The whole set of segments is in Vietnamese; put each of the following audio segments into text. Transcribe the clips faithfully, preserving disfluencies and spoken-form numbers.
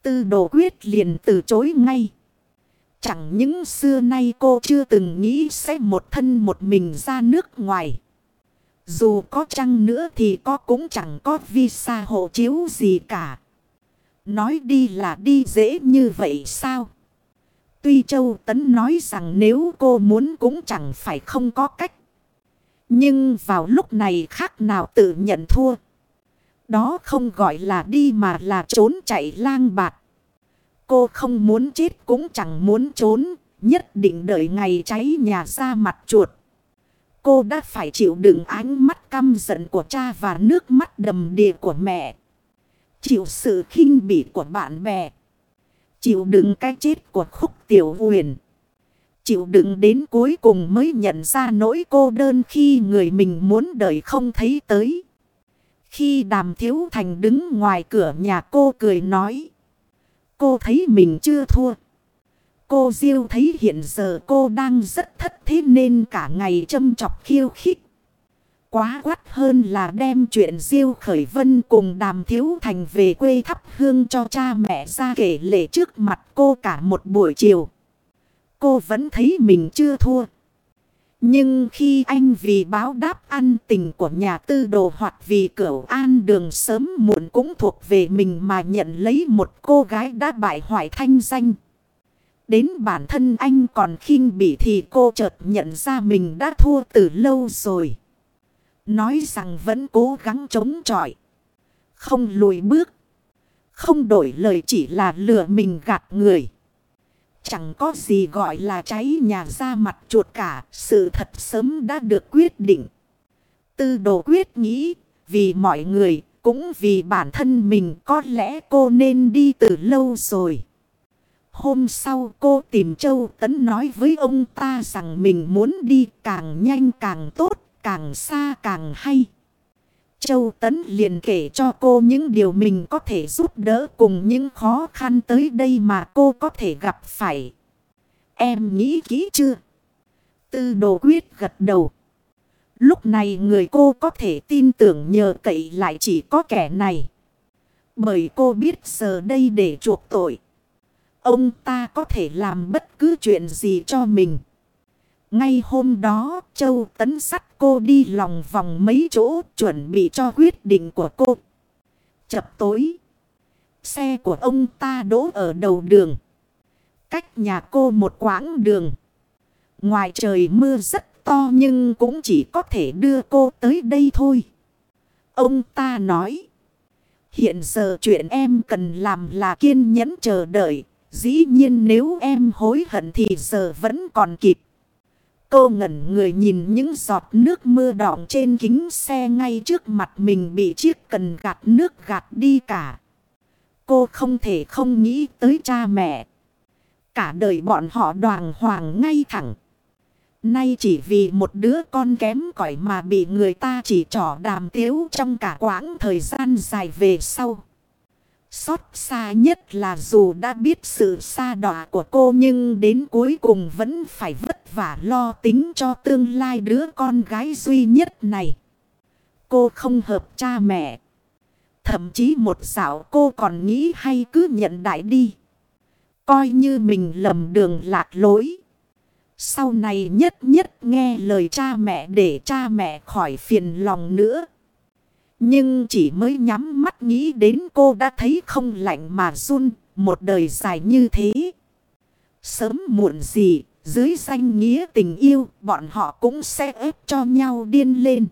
Tư Đồ Quyết liền từ chối ngay. Chẳng những xưa nay cô chưa từng nghĩ sẽ một thân một mình ra nước ngoài. Dù có chăng nữa thì có cũng chẳng có visa hộ chiếu gì cả. Nói đi là đi dễ như vậy sao? Tuy Châu Tấn nói rằng nếu cô muốn cũng chẳng phải không có cách. Nhưng vào lúc này khác nào tự nhận thua. Đó không gọi là đi mà là trốn chạy lang bạt. Cô không muốn chết cũng chẳng muốn trốn. Nhất định đợi ngày cháy nhà ra mặt chuột. Cô đã phải chịu đựng ánh mắt căm giận của cha và nước mắt đầm đìa của mẹ. Chịu sự khinh bỉ của bạn bè. Chịu đựng cái chết của Khúc Tiểu Uyển. Chịu đựng đến cuối cùng mới nhận ra nỗi cô đơn khi người mình muốn đợi không thấy tới. Khi Đàm Thiếu Thành đứng ngoài cửa nhà cô cười nói. Cô thấy mình chưa thua. Cô Diêu thấy hiện giờ cô đang rất thất thế nên cả ngày châm chọc khiêu khích. Quá quắt hơn là đem chuyện Diêu Khởi Vân cùng Đàm Thiếu Thành về quê thắp hương cho cha mẹ ra kể lể trước mặt cô cả một buổi chiều. Cô vẫn thấy mình chưa thua. Nhưng khi anh vì báo đáp ăn tình của nhà Tư Đồ hoặc vì Cửu An Đường sớm muộn cũng thuộc về mình mà nhận lấy một cô gái đã bại hoại thanh danh. Đến bản thân anh còn khinh bỉ thì cô chợt nhận ra mình đã thua từ lâu rồi. Nói rằng vẫn cố gắng chống chọi. Không lùi bước. Không đổi lời chỉ là lừa mình gạt người. Chẳng có gì gọi là cháy nhà ra mặt chuột cả. Sự thật sớm đã được quyết định. Tư Đồ Quyết nghĩ. Vì mọi người cũng vì bản thân mình có lẽ cô nên đi từ lâu rồi. Hôm sau cô tìm Châu Tấn nói với ông ta rằng mình muốn đi càng nhanh càng tốt. Càng xa càng hay. Châu Tấn liền kể cho cô những điều mình có thể giúp đỡ cùng những khó khăn tới đây mà cô có thể gặp phải. Em nghĩ kỹ chưa? Tư Đồ Quyết gật đầu. Lúc này người cô có thể tin tưởng nhờ cậy lại chỉ có kẻ này. Bởi cô biết giờ đây để chuộc tội. Ông ta có thể làm bất cứ chuyện gì cho mình. Ngay hôm đó, Châu Tấn dắt cô đi lòng vòng mấy chỗ chuẩn bị cho quyết định của cô. Chập tối, xe của ông ta đỗ ở đầu đường. Cách nhà cô một quãng đường. Ngoài trời mưa rất to nhưng cũng chỉ có thể đưa cô tới đây thôi. Ông ta nói, hiện giờ chuyện em cần làm là kiên nhẫn chờ đợi. Dĩ nhiên nếu em hối hận thì giờ vẫn còn kịp. Cô ngẩn người nhìn những giọt nước mưa đọng trên kính xe ngay trước mặt mình bị chiếc cần gạt nước gạt đi cả. Cô không thể không nghĩ tới cha mẹ. Cả đời bọn họ đoàng hoàng ngay thẳng. Nay chỉ vì một đứa con kém cỏi mà bị người ta chỉ trỏ đàm tiếu trong cả quãng thời gian dài về sau. Xót xa nhất là dù đã biết sự sa đọa của cô nhưng đến cuối cùng vẫn phải vất vả lo tính cho tương lai đứa con gái duy nhất này. Cô không hợp cha mẹ. Thậm chí một dạo cô còn nghĩ hay cứ nhận đại đi. Coi như mình lầm đường lạc lối. Sau này nhất nhất nghe lời cha mẹ để cha mẹ khỏi phiền lòng nữa. Nhưng chỉ mới nhắm mắt nghĩ đến cô đã thấy không lạnh mà run, một đời dài như thế. Sớm muộn gì, dưới danh nghĩa tình yêu, bọn họ cũng sẽ ép cho nhau điên lên.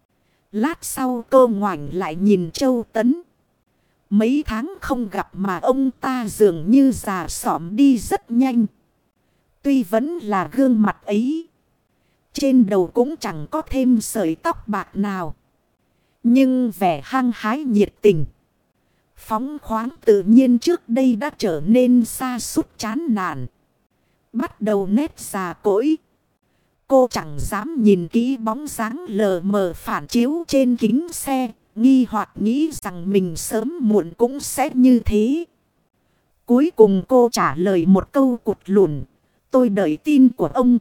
Lát sau cô ngoảnh lại nhìn Châu Tấn. Mấy tháng không gặp mà ông ta dường như già xõm đi rất nhanh. Tuy vẫn là gương mặt ấy, trên đầu cũng chẳng có thêm sợi tóc bạc nào. Nhưng vẻ hăng hái nhiệt tình, phóng khoáng tự nhiên trước đây đã trở nên sa sút chán nản. Bắt đầu nét già cỗi. Cô chẳng dám nhìn kỹ bóng dáng lờ mờ phản chiếu trên kính xe. Nghi hoặc nghĩ rằng mình sớm muộn cũng sẽ như thế. Cuối cùng cô trả lời một câu cụt lùn. Tôi đợi tin của ông.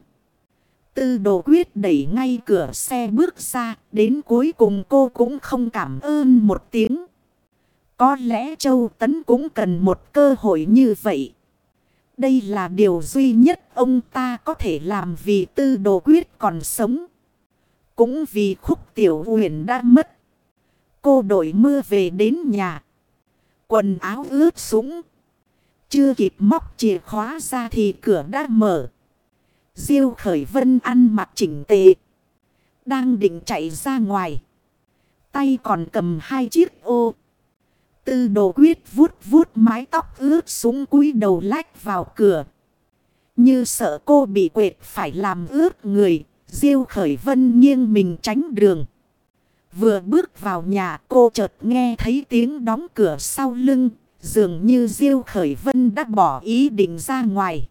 Tư Đồ Quyết đẩy ngay cửa xe bước ra. Đến cuối cùng cô cũng không cảm ơn một tiếng. Có lẽ Châu Tấn cũng cần một cơ hội như vậy. Đây là điều duy nhất ông ta có thể làm vì Tư Đồ Quyết còn sống. Cũng vì Khúc Tiểu Uyển đã mất. Cô đội mưa về đến nhà. Quần áo ướt sũng. Chưa kịp móc chìa khóa ra thì cửa đã mở. Diêu Khởi Vân ăn mặc chỉnh tề. Đang định chạy ra ngoài. Tay còn cầm hai chiếc ô. Tư Đồ Quyết vuốt vuốt mái tóc ướt sũng cúi đầu lách vào cửa. Như sợ cô bị quệt phải làm ướt người. Diêu Khởi Vân nghiêng mình tránh đường. Vừa bước vào nhà cô chợt nghe thấy tiếng đóng cửa sau lưng. Dường như Diêu Khởi Vân đã bỏ ý định ra ngoài.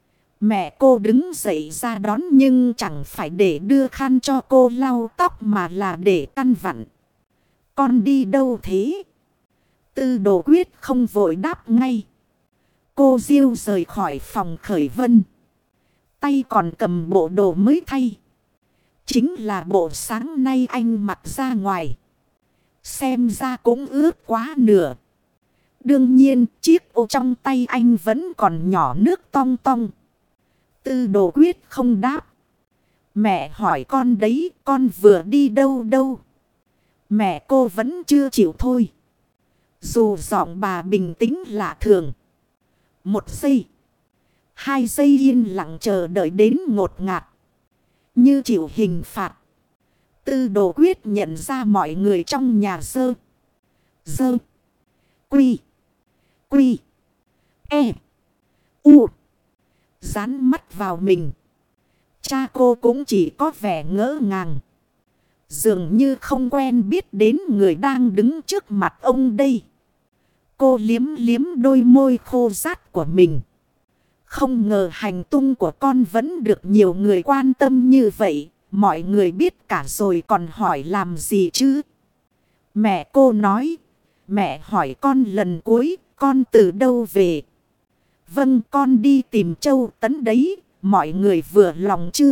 Mẹ cô đứng dậy ra đón nhưng chẳng phải để đưa khăn cho cô lau tóc mà là để căn vặn. Con đi đâu thế? Tư Đồ Quyết không vội đáp ngay. Cô Diêu rời khỏi phòng Khởi Vân. Tay còn cầm bộ đồ mới thay. Chính là bộ sáng nay anh mặc ra ngoài. Xem ra cũng ướt quá nửa. Đương nhiên chiếc ô trong tay anh vẫn còn nhỏ nước tong tong. Tư Đồ Quyết không đáp. Mẹ hỏi con đấy, con vừa đi đâu đâu? Mẹ cô vẫn chưa chịu thôi. Dù giọng bà bình tĩnh lạ thường. Một giây. Hai giây yên lặng chờ đợi đến ngột ngạt. Như chịu hình phạt. Tư Đồ Quyết nhận ra mọi người trong nhà dơ. Dơ. Quy. Quy. E. U. Dán mắt vào mình. Cha cô cũng chỉ có vẻ ngỡ ngàng. Dường như không quen biết đến người đang đứng trước mặt ông đây. Cô liếm liếm đôi môi khô rát của mình. Không ngờ hành tung của con vẫn được nhiều người quan tâm như vậy. Mọi người biết cả rồi còn hỏi làm gì chứ? Mẹ cô nói. Mẹ hỏi con lần cuối, con từ đâu về? Vâng, con đi tìm Châu Tấn đấy. Mọi người vừa lòng chưa?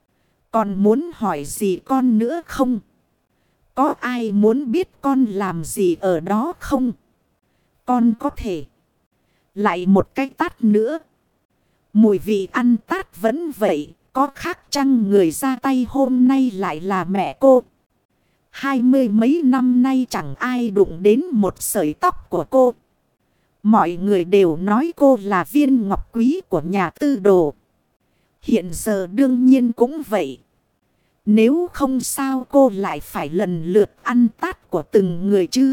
Còn muốn hỏi gì con nữa không? Có ai muốn biết con làm gì ở đó không? Con có thể. Lại một cái tát nữa. Mùi vị ăn tát vẫn vậy. Có khác chăng người ra tay hôm nay lại là mẹ cô? Hai mươi mấy năm nay chẳng ai đụng đến một sợi tóc của cô. Mọi người đều nói cô là viên ngọc quý của nhà Tư Đồ. Hiện giờ đương nhiên cũng vậy. Nếu không sao cô lại phải lần lượt ăn tát của từng người chứ?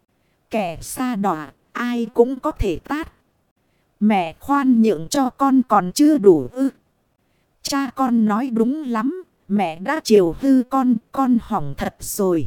Kẻ xa đọa ai cũng có thể tát. Mẹ khoan nhượng cho con còn chưa đủ ư? Cha con nói đúng lắm. Mẹ đã chiều hư con, con hỏng thật rồi.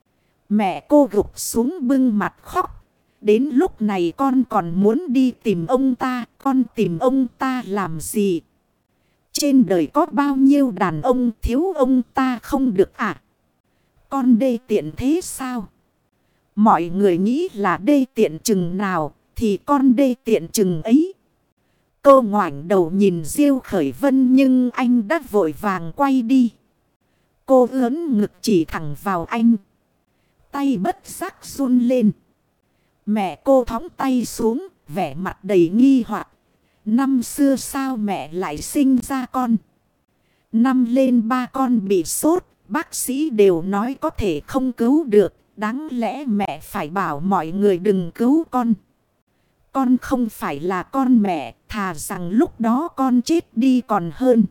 Mẹ cô gục xuống bưng mặt khóc. Đến lúc này con còn muốn đi tìm ông ta, con tìm ông ta làm gì? Trên đời có bao nhiêu đàn ông thiếu ông ta không được à? Con đê tiện thế sao? Mọi người nghĩ là đê tiện chừng nào thì con đê tiện chừng ấy. Cô ngoảnh đầu nhìn Diêu Khởi Vân nhưng anh đã vội vàng quay đi. Cô ướn ngực chỉ thẳng vào anh. Tay bất giác run lên. Mẹ cô thõng tay xuống, vẻ mặt đầy nghi hoặc. Năm xưa sao mẹ lại sinh ra con? Năm lên ba con bị sốt, bác sĩ đều nói có thể không cứu được. Đáng lẽ mẹ phải bảo mọi người đừng cứu con. Con không phải là con mẹ, thà rằng lúc đó con chết đi còn hơn.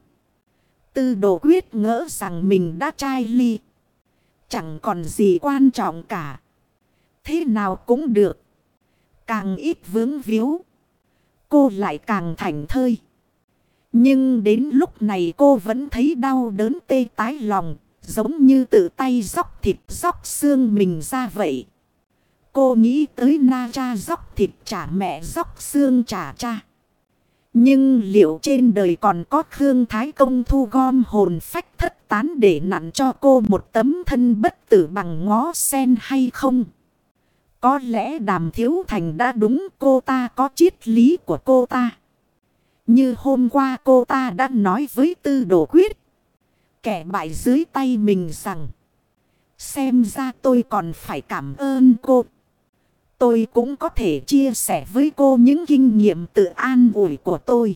Tư Đồ Quyết ngỡ rằng mình đã chai ly. Chẳng còn gì quan trọng cả. Thế nào cũng được. Càng ít vướng víu, cô lại càng thảnh thơi. Nhưng đến lúc này cô vẫn thấy đau đớn tê tái lòng. Giống như tự tay róc thịt róc xương mình ra vậy. Cô nghĩ tới na cha róc thịt trả mẹ róc xương trả cha. Nhưng liệu trên đời còn có Khương Thái Công thu gom hồn phách thất tán để nặn cho cô một tấm thân bất tử bằng ngó sen hay không? Có lẽ Đàm Thiếu Thành đã đúng, cô ta có triết lý của cô ta. Như hôm qua cô ta đã nói với Tư Đồ Quyết, kẻ bại dưới tay mình rằng, xem ra tôi còn phải cảm ơn cô. Tôi cũng có thể chia sẻ với cô những kinh nghiệm tự an ủi của tôi.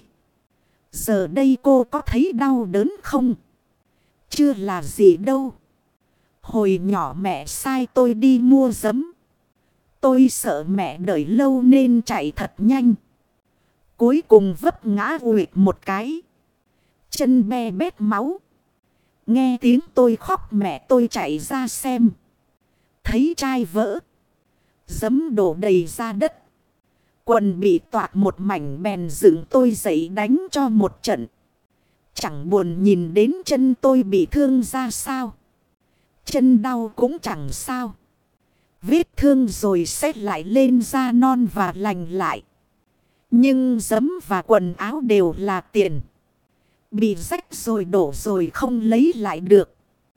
Giờ đây cô có thấy đau đớn không? Chưa là gì đâu. Hồi nhỏ mẹ sai tôi đi mua giấm. Tôi sợ mẹ đợi lâu nên chạy thật nhanh. Cuối cùng vấp ngã uỵch một cái. Chân be bét máu. Nghe tiếng tôi khóc mẹ tôi chạy ra xem. Thấy chai vỡ. Giấm đổ đầy ra đất. Quần bị toạc một mảnh bèn dựng tôi dậy đánh cho một trận. Chẳng buồn nhìn đến chân tôi bị thương ra sao. Chân đau cũng chẳng sao. Vết thương rồi sẽ lại lên da non và lành lại. Nhưng giấm và quần áo đều là tiền. Bị rách rồi đổ rồi không lấy lại được.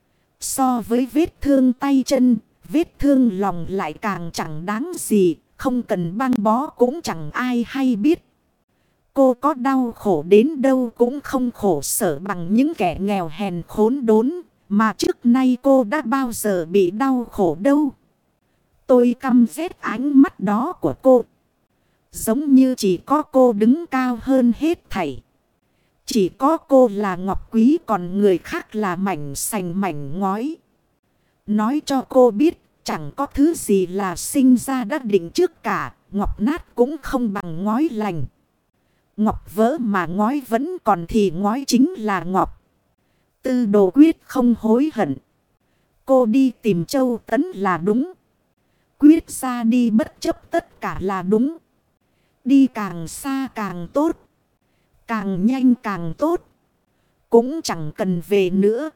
So với vết thương tay chân, vết thương lòng lại càng chẳng đáng gì. Không cần băng bó cũng chẳng ai hay biết. Cô có đau khổ đến đâu cũng không khổ sở bằng những kẻ nghèo hèn khốn đốn. Mà trước nay cô đã bao giờ bị đau khổ đâu. Tôi căm ghét ánh mắt đó của cô. Giống như chỉ có cô đứng cao hơn hết thảy. Chỉ có cô là ngọc quý còn người khác là mảnh sành mảnh ngói. Nói cho cô biết chẳng có thứ gì là sinh ra đã định trước cả. Ngọc nát cũng không bằng ngói lành. Ngọc vỡ mà ngói vẫn còn thì ngói chính là ngọc. Tư Đồ quyết không hối hận. Cô đi tìm Châu Tấn là đúng. Quyết ra đi bất chấp tất cả là đúng. Đi càng xa càng tốt. Càng nhanh càng tốt. Cũng chẳng cần về nữa.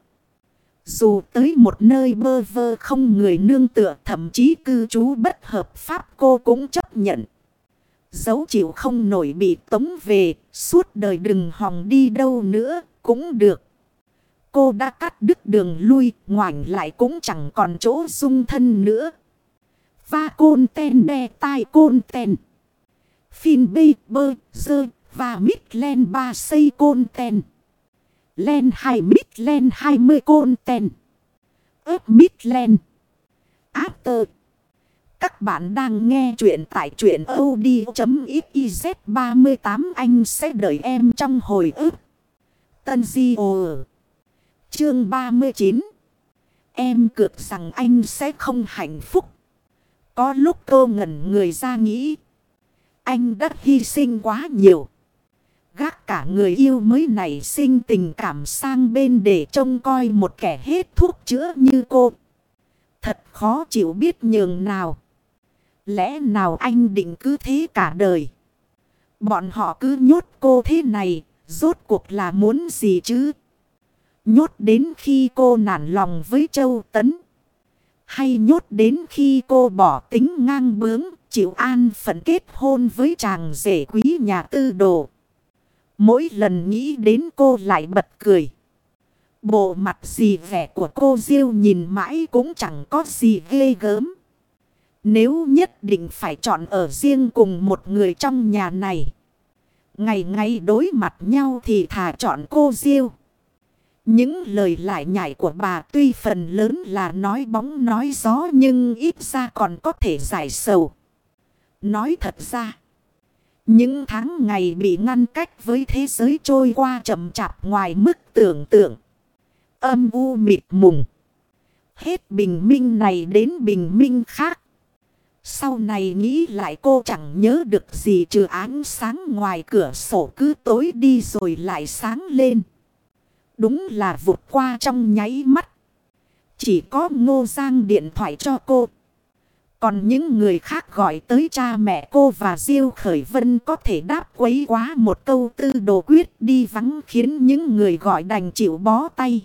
Dù tới một nơi bơ vơ không người nương tựa thậm chí cư trú bất hợp pháp cô cũng chấp nhận. Dẫu chịu không nổi bị tống về, suốt đời đừng hòng đi đâu nữa, cũng được. Cô đã cắt đứt đường lui, ngoảnh lại cũng chẳng còn chỗ dung thân nữa. Va côn ten đe tai côn ten. Phin bê bơ dơ và mít len ba xây côn ten. Len hai mít len hai mươi côn ten. ớp mít len. After. Các bạn đang nghe chuyện tại truyện audio.xyz ba mươi tám anh sẽ đợi em trong hồi ức. Tân Di Ồ Chương ba mươi chín. Em cược rằng anh sẽ không hạnh phúc. Có lúc cô ngẩn người ra nghĩ. Anh đã hy sinh quá nhiều. Gác cả người yêu mới nảy sinh tình cảm sang bên để trông coi một kẻ hết thuốc chữa như cô. Thật khó chịu biết nhường nào. Lẽ nào anh định cứ thế cả đời? Bọn họ cứ nhốt cô thế này, rốt cuộc là muốn gì chứ? Nhốt đến khi cô nản lòng với Châu Tấn? Hay nhốt đến khi cô bỏ tính ngang bướng, chịu an phận kết hôn với chàng rể quý nhà Tư Đồ? Mỗi lần nghĩ đến cô lại bật cười. Bộ mặt gì vẻ của cô Diêu nhìn mãi cũng chẳng có gì ghê gớm. Nếu nhất định phải chọn ở riêng cùng một người trong nhà này, ngày ngày đối mặt nhau thì thà chọn cô Diêu. Những lời lại nhảy của bà tuy phần lớn là nói bóng nói gió nhưng ít ra còn có thể giải sầu. Nói thật ra, những tháng ngày bị ngăn cách với thế giới trôi qua chậm chạp ngoài mức tưởng tượng. Âm u mịt mùng. Hết bình minh này đến bình minh khác. Sau này nghĩ lại cô chẳng nhớ được gì trừ ánh sáng ngoài cửa sổ cứ tối đi rồi lại sáng lên. Đúng là vụt qua trong nháy mắt. Chỉ có Ngô Giang điện thoại cho cô. Còn những người khác gọi tới cha mẹ cô và Diêu Khởi Vân có thể đáp quấy quá một câu Tư Đồ quyết đi vắng khiến những người gọi đành chịu bó tay.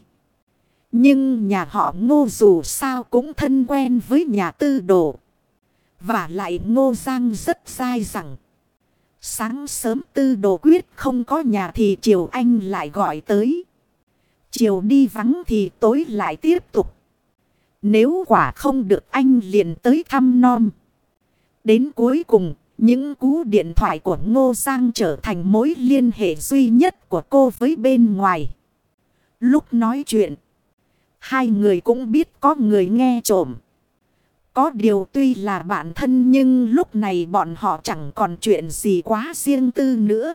Nhưng nhà họ Ngô dù sao cũng thân quen với nhà Tư Đồ. Và lại Ngô Giang rất dai rằng sáng sớm Tư Đồ quyết không có nhà thì chiều anh lại gọi tới. Chiều đi vắng thì tối lại tiếp tục. Nếu quả không được anh liền tới thăm nom. Đến cuối cùng, những cú điện thoại của Ngô Giang trở thành mối liên hệ duy nhất của cô với bên ngoài. Lúc nói chuyện, hai người cũng biết có người nghe trộm. Có điều tuy là bạn thân nhưng lúc này bọn họ chẳng còn chuyện gì quá riêng tư nữa.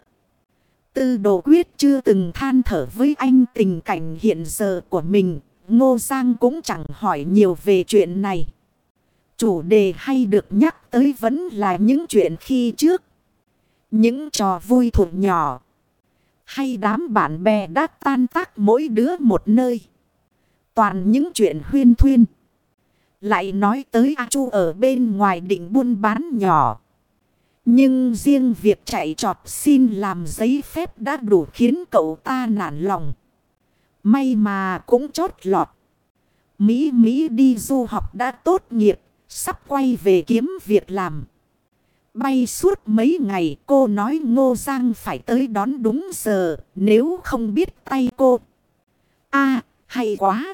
Tư Đồ Quyết chưa từng than thở với anh tình cảnh hiện giờ của mình. Ngô Giang cũng chẳng hỏi nhiều về chuyện này. Chủ đề hay được nhắc tới vẫn là những chuyện khi trước. Những trò vui thuộc nhỏ. Hay đám bạn bè đã tan tác mỗi đứa một nơi. Toàn những chuyện huyên thuyên. Lại nói tới A Chu ở bên ngoài định buôn bán nhỏ. Nhưng riêng việc chạy trọt xin làm giấy phép đã đủ khiến cậu ta nản lòng. May mà cũng chót lọt. Mỹ Mỹ đi du học đã tốt nghiệp, sắp quay về kiếm việc làm. Bay suốt mấy ngày cô nói Ngô Giang phải tới đón đúng giờ, nếu không biết tay cô. À, hay quá.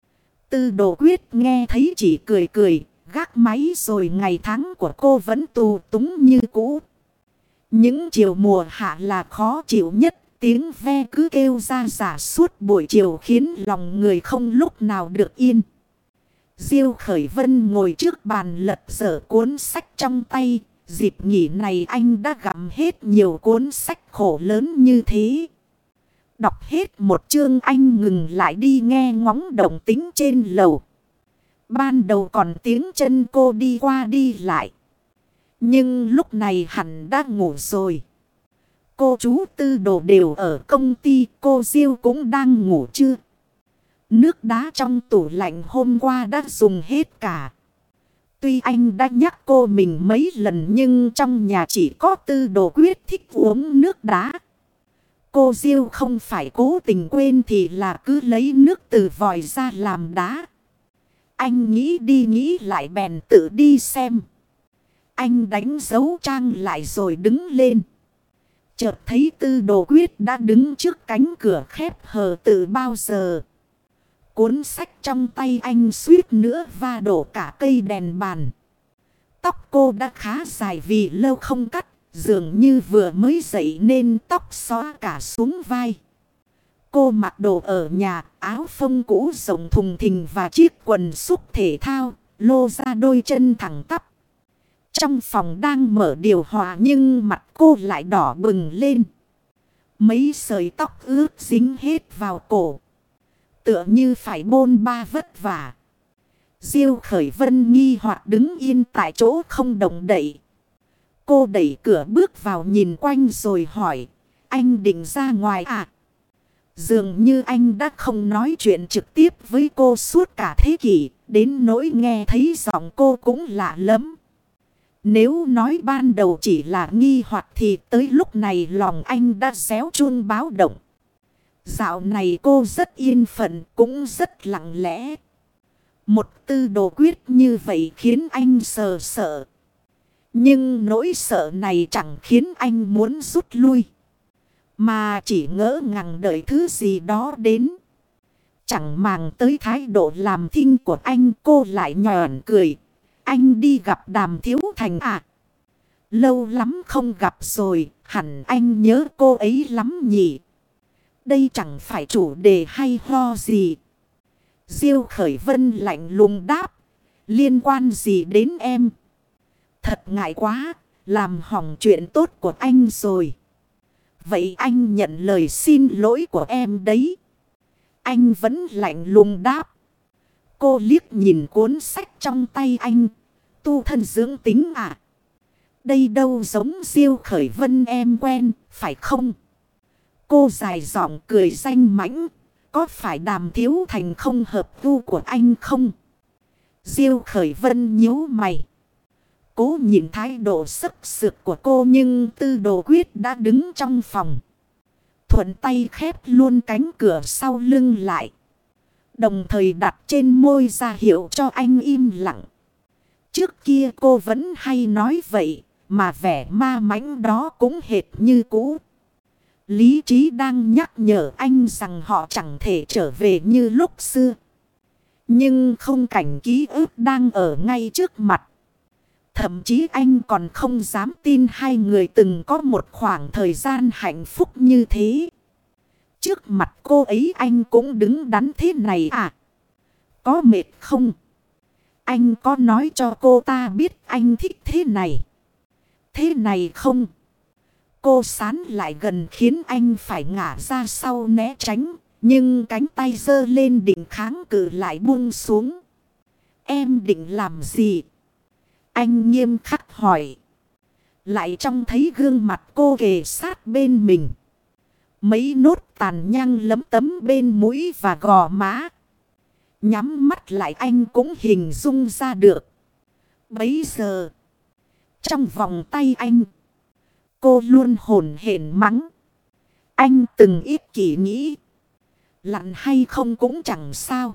Tư Đồ Quyết nghe thấy chỉ cười cười, gác máy rồi ngày tháng của cô vẫn tù túng như cũ. Những chiều mùa hạ là khó chịu nhất, tiếng ve cứ kêu ra giả suốt buổi chiều khiến lòng người không lúc nào được yên. Diêu Khởi Vân ngồi trước bàn lật dở cuốn sách trong tay, dịp nghỉ này anh đã gặm hết nhiều cuốn sách khổ lớn như thế. Đọc hết một chương anh ngừng lại đi nghe ngóng động tĩnh trên lầu. Ban đầu còn tiếng chân cô đi qua đi lại. Nhưng lúc này hẳn đã ngủ rồi. Cô chú Tư Đồ đều ở công ty, cô Diêu cũng đang ngủ chưa? Nước đá trong tủ lạnh hôm qua đã dùng hết cả. Tuy anh đã nhắc cô mình mấy lần nhưng trong nhà chỉ có Tư Đồ Quyết thích uống nước đá. Cô Diêu không phải cố tình quên thì là cứ lấy nước từ vòi ra làm đá. Anh nghĩ đi nghĩ lại bèn tự đi xem. Anh đánh dấu trang lại rồi đứng lên. Chợt thấy Tư Đồ Quyết đã đứng trước cánh cửa khép hờ từ bao giờ. Cuốn sách trong tay anh suýt nữa va đổ cả cây đèn bàn. Tóc cô đã khá dài vì lâu không cắt. Dường như vừa mới dậy nên tóc xóa cả xuống vai. Cô mặc đồ ở nhà, áo phông cũ rộng thùng thình và chiếc quần súc thể thao, lô ra đôi chân thẳng tắp. Trong phòng đang mở điều hòa nhưng mặt cô lại đỏ bừng lên. Mấy sợi tóc ướt dính hết vào cổ. Tựa như phải bôn ba vất vả. Diêu Khởi Vân nghi hoặc đứng yên tại chỗ không động đậy. Cô đẩy cửa bước vào nhìn quanh rồi hỏi. Anh định ra ngoài à? Dường như anh đã không nói chuyện trực tiếp với cô suốt cả thế kỷ. Đến nỗi nghe thấy giọng cô cũng lạ lắm. Nếu nói ban đầu chỉ là nghi hoặc thì tới lúc này lòng anh đã réo chuông báo động. Dạo này cô rất yên phận cũng rất lặng lẽ. Một Tư Đồ Quyết như vậy khiến anh sờ sợ. Nhưng nỗi sợ này chẳng khiến anh muốn rút lui. Mà chỉ ngỡ ngàng đợi thứ gì đó đến. Chẳng màng tới thái độ làm thinh của anh, cô lại nhòn cười. Anh đi gặp Đàm Thiếu Thành à? Lâu lắm không gặp rồi, hẳn anh nhớ cô ấy lắm nhỉ. Đây chẳng phải chủ đề hay ho gì. Diêu Khởi Vân lạnh lùng đáp. Liên quan gì đến em? Thật ngại quá, làm hỏng chuyện tốt của anh rồi. Vậy anh nhận lời xin lỗi của em đấy. Anh vẫn lạnh lùng đáp. Cô liếc nhìn cuốn sách trong tay anh. Tu thân dưỡng tính à? Đây đâu giống Diêu Khởi Vân em quen, phải không? Cô dài giọng cười danh mãnh. Có phải Đàm Thiếu Thành không hợp gu của anh không? Diêu Khởi Vân nhíu mày. Cố nhìn thái độ sức sược của cô nhưng Tư Đồ Quyết đã đứng trong phòng. Thuận tay khép luôn cánh cửa sau lưng lại. Đồng thời đặt trên môi ra hiệu cho anh im lặng. Trước kia cô vẫn hay nói vậy mà vẻ ma mãnh đó cũng hệt như cũ. Lý trí đang nhắc nhở anh rằng họ chẳng thể trở về như lúc xưa. Nhưng không cảnh ký ức đang ở ngay trước mặt. Thậm chí anh còn không dám tin hai người từng có một khoảng thời gian hạnh phúc như thế. Trước mặt cô ấy anh cũng đứng đắn thế này à? Có mệt không? Anh có nói cho cô ta biết anh thích thế này, thế này không? Cô sán lại gần khiến anh phải ngả ra sau né tránh. Nhưng cánh tay giơ lên định kháng cự lại buông xuống. Em định làm gì? Anh nghiêm khắc hỏi. Lại trông thấy gương mặt cô kề sát bên mình. Mấy nốt tàn nhang lấm tấm bên mũi và gò má. Nhắm mắt lại anh cũng hình dung ra được. Bấy giờ, trong vòng tay anh, cô luôn hổn hển mắng. Anh từng ích kỷ nghĩ, lặn hay không cũng chẳng sao.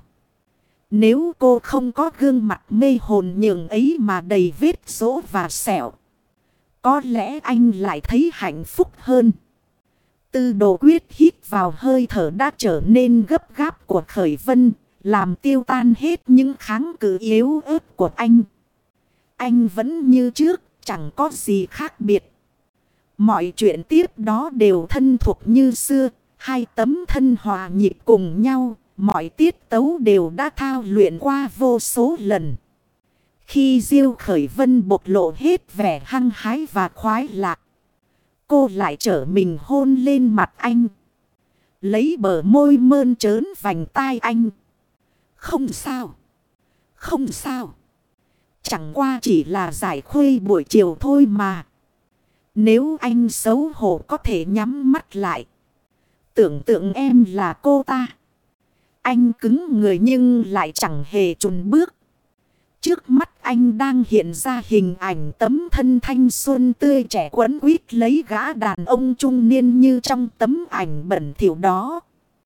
Nếu cô không có gương mặt mê hồn nhường ấy mà đầy vết rỗ và sẹo, có lẽ anh lại thấy hạnh phúc hơn. Tư Đồ Quyết hít vào hơi thở đã trở nên gấp gáp của Khởi Vân, làm tiêu tan hết những kháng cự yếu ớt của anh. Anh vẫn như trước, chẳng có gì khác biệt. Mọi chuyện tiếp đó đều thân thuộc như xưa. Hai tấm thân hòa nhịp cùng nhau, mọi tiết tấu đều đã thao luyện qua vô số lần. Khi Diêu Khởi Vân bộc lộ hết vẻ hăng hái và khoái lạc, cô lại trở mình hôn lên mặt anh, lấy bờ môi mơn trớn vành tai anh. Không sao, không sao. Chẳng qua chỉ là giải khuây buổi chiều thôi mà. Nếu anh xấu hổ có thể nhắm mắt lại, tưởng tượng em là cô ta. Anh cứng người nhưng lại chẳng hề chùn bước. Trước mắt anh đang hiện ra hình ảnh tấm thân thanh xuân tươi trẻ quấn quýt lấy gã đàn ông trung niên như trong tấm ảnh bẩn thỉu đó.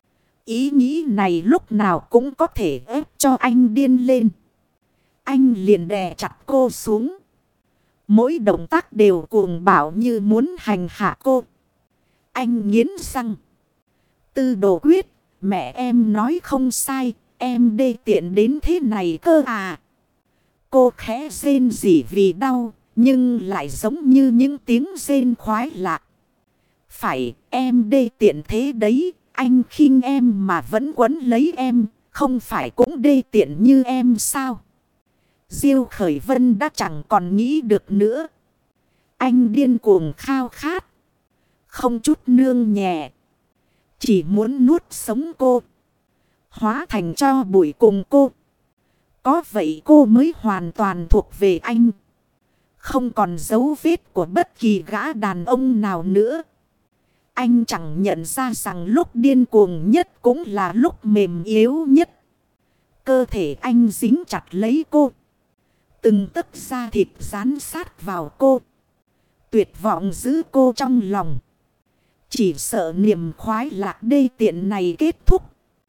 Ý nghĩ này lúc nào cũng có thể ép cho anh điên lên. Anh liền đè chặt cô xuống. Mỗi động tác đều cuồng bạo như muốn hành hạ cô. Anh nghiến răng. Tư Đồ Quyết, mẹ em nói không sai, em đê tiện đến thế này cơ à. Cô khẽ rên rỉ vì đau, nhưng lại giống như những tiếng rên khoái lạc. Phải, em đê tiện thế đấy, anh khinh em mà vẫn quấn lấy em, không phải cũng đê tiện như em sao? Diêu Khởi Vân đã chẳng còn nghĩ được nữa. Anh điên cuồng khao khát, không chút nương nhẹ. Chỉ muốn nuốt sống cô, hóa thành tro bụi cùng cô. Có vậy cô mới hoàn toàn thuộc về anh, không còn dấu vết của bất kỳ gã đàn ông nào nữa. Anh chẳng nhận ra rằng lúc điên cuồng nhất cũng là lúc mềm yếu nhất. Cơ thể anh dính chặt lấy cô, từng tấc da thịt dán sát vào cô. Tuyệt vọng giữ cô trong lòng. Chỉ sợ niềm khoái lạc đê tiện này kết thúc.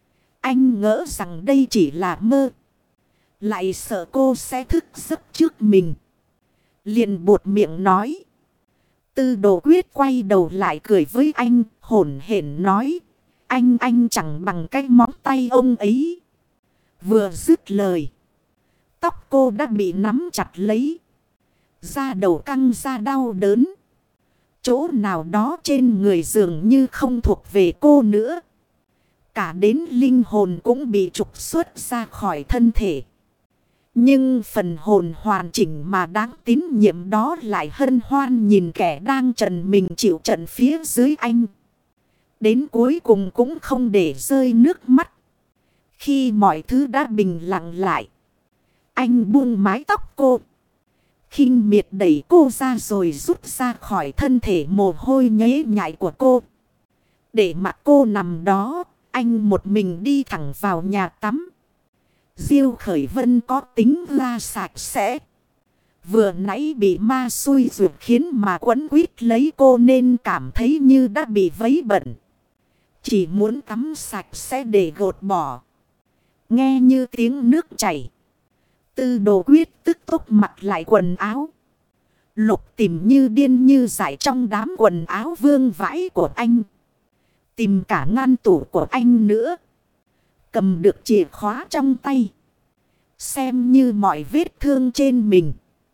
Anh ngỡ rằng đây chỉ là mơ. Lại sợ cô sẽ thức giấc trước mình. Liền buột miệng nói. Tư Đồ Quyết quay đầu lại cười với anh, hổn hển nói. Anh anh chẳng bằng cái móng tay ông ấy. Vừa dứt lời, tóc cô đã bị nắm chặt lấy. Da đầu căng ra đau đớn. Chỗ nào đó trên người dường như không thuộc về cô nữa. Cả đến linh hồn cũng bị trục xuất ra khỏi thân thể. Nhưng phần hồn hoàn chỉnh mà đáng tín nhiệm đó lại hân hoan nhìn kẻ đang trần mình chịu trận phía dưới anh. Đến cuối cùng cũng không để rơi nước mắt. Khi mọi thứ đã bình lặng lại, anh buông mái tóc cô, khinh miệt đẩy cô ra rồi rút ra khỏi thân thể mồ hôi nhễ nhại của cô. Để mặc cô nằm đó, anh một mình đi thẳng vào nhà tắm. Diêu Khởi Vân có tính la sạch sẽ. Vừa nãy bị ma xui ruột khiến mà quấn quýt lấy cô nên cảm thấy như đã bị vấy bẩn. Chỉ muốn tắm sạch sẽ để gột bỏ. Nghe như tiếng nước chảy, Tư Đồ Quyết tức tốc mặc lại quần áo. Lục tìm như điên như dại trong đám quần áo vương vãi của anh. Tìm cả ngăn tủ của anh nữa. Cầm được chìa khóa trong tay, xem như mọi vết thương trên mình.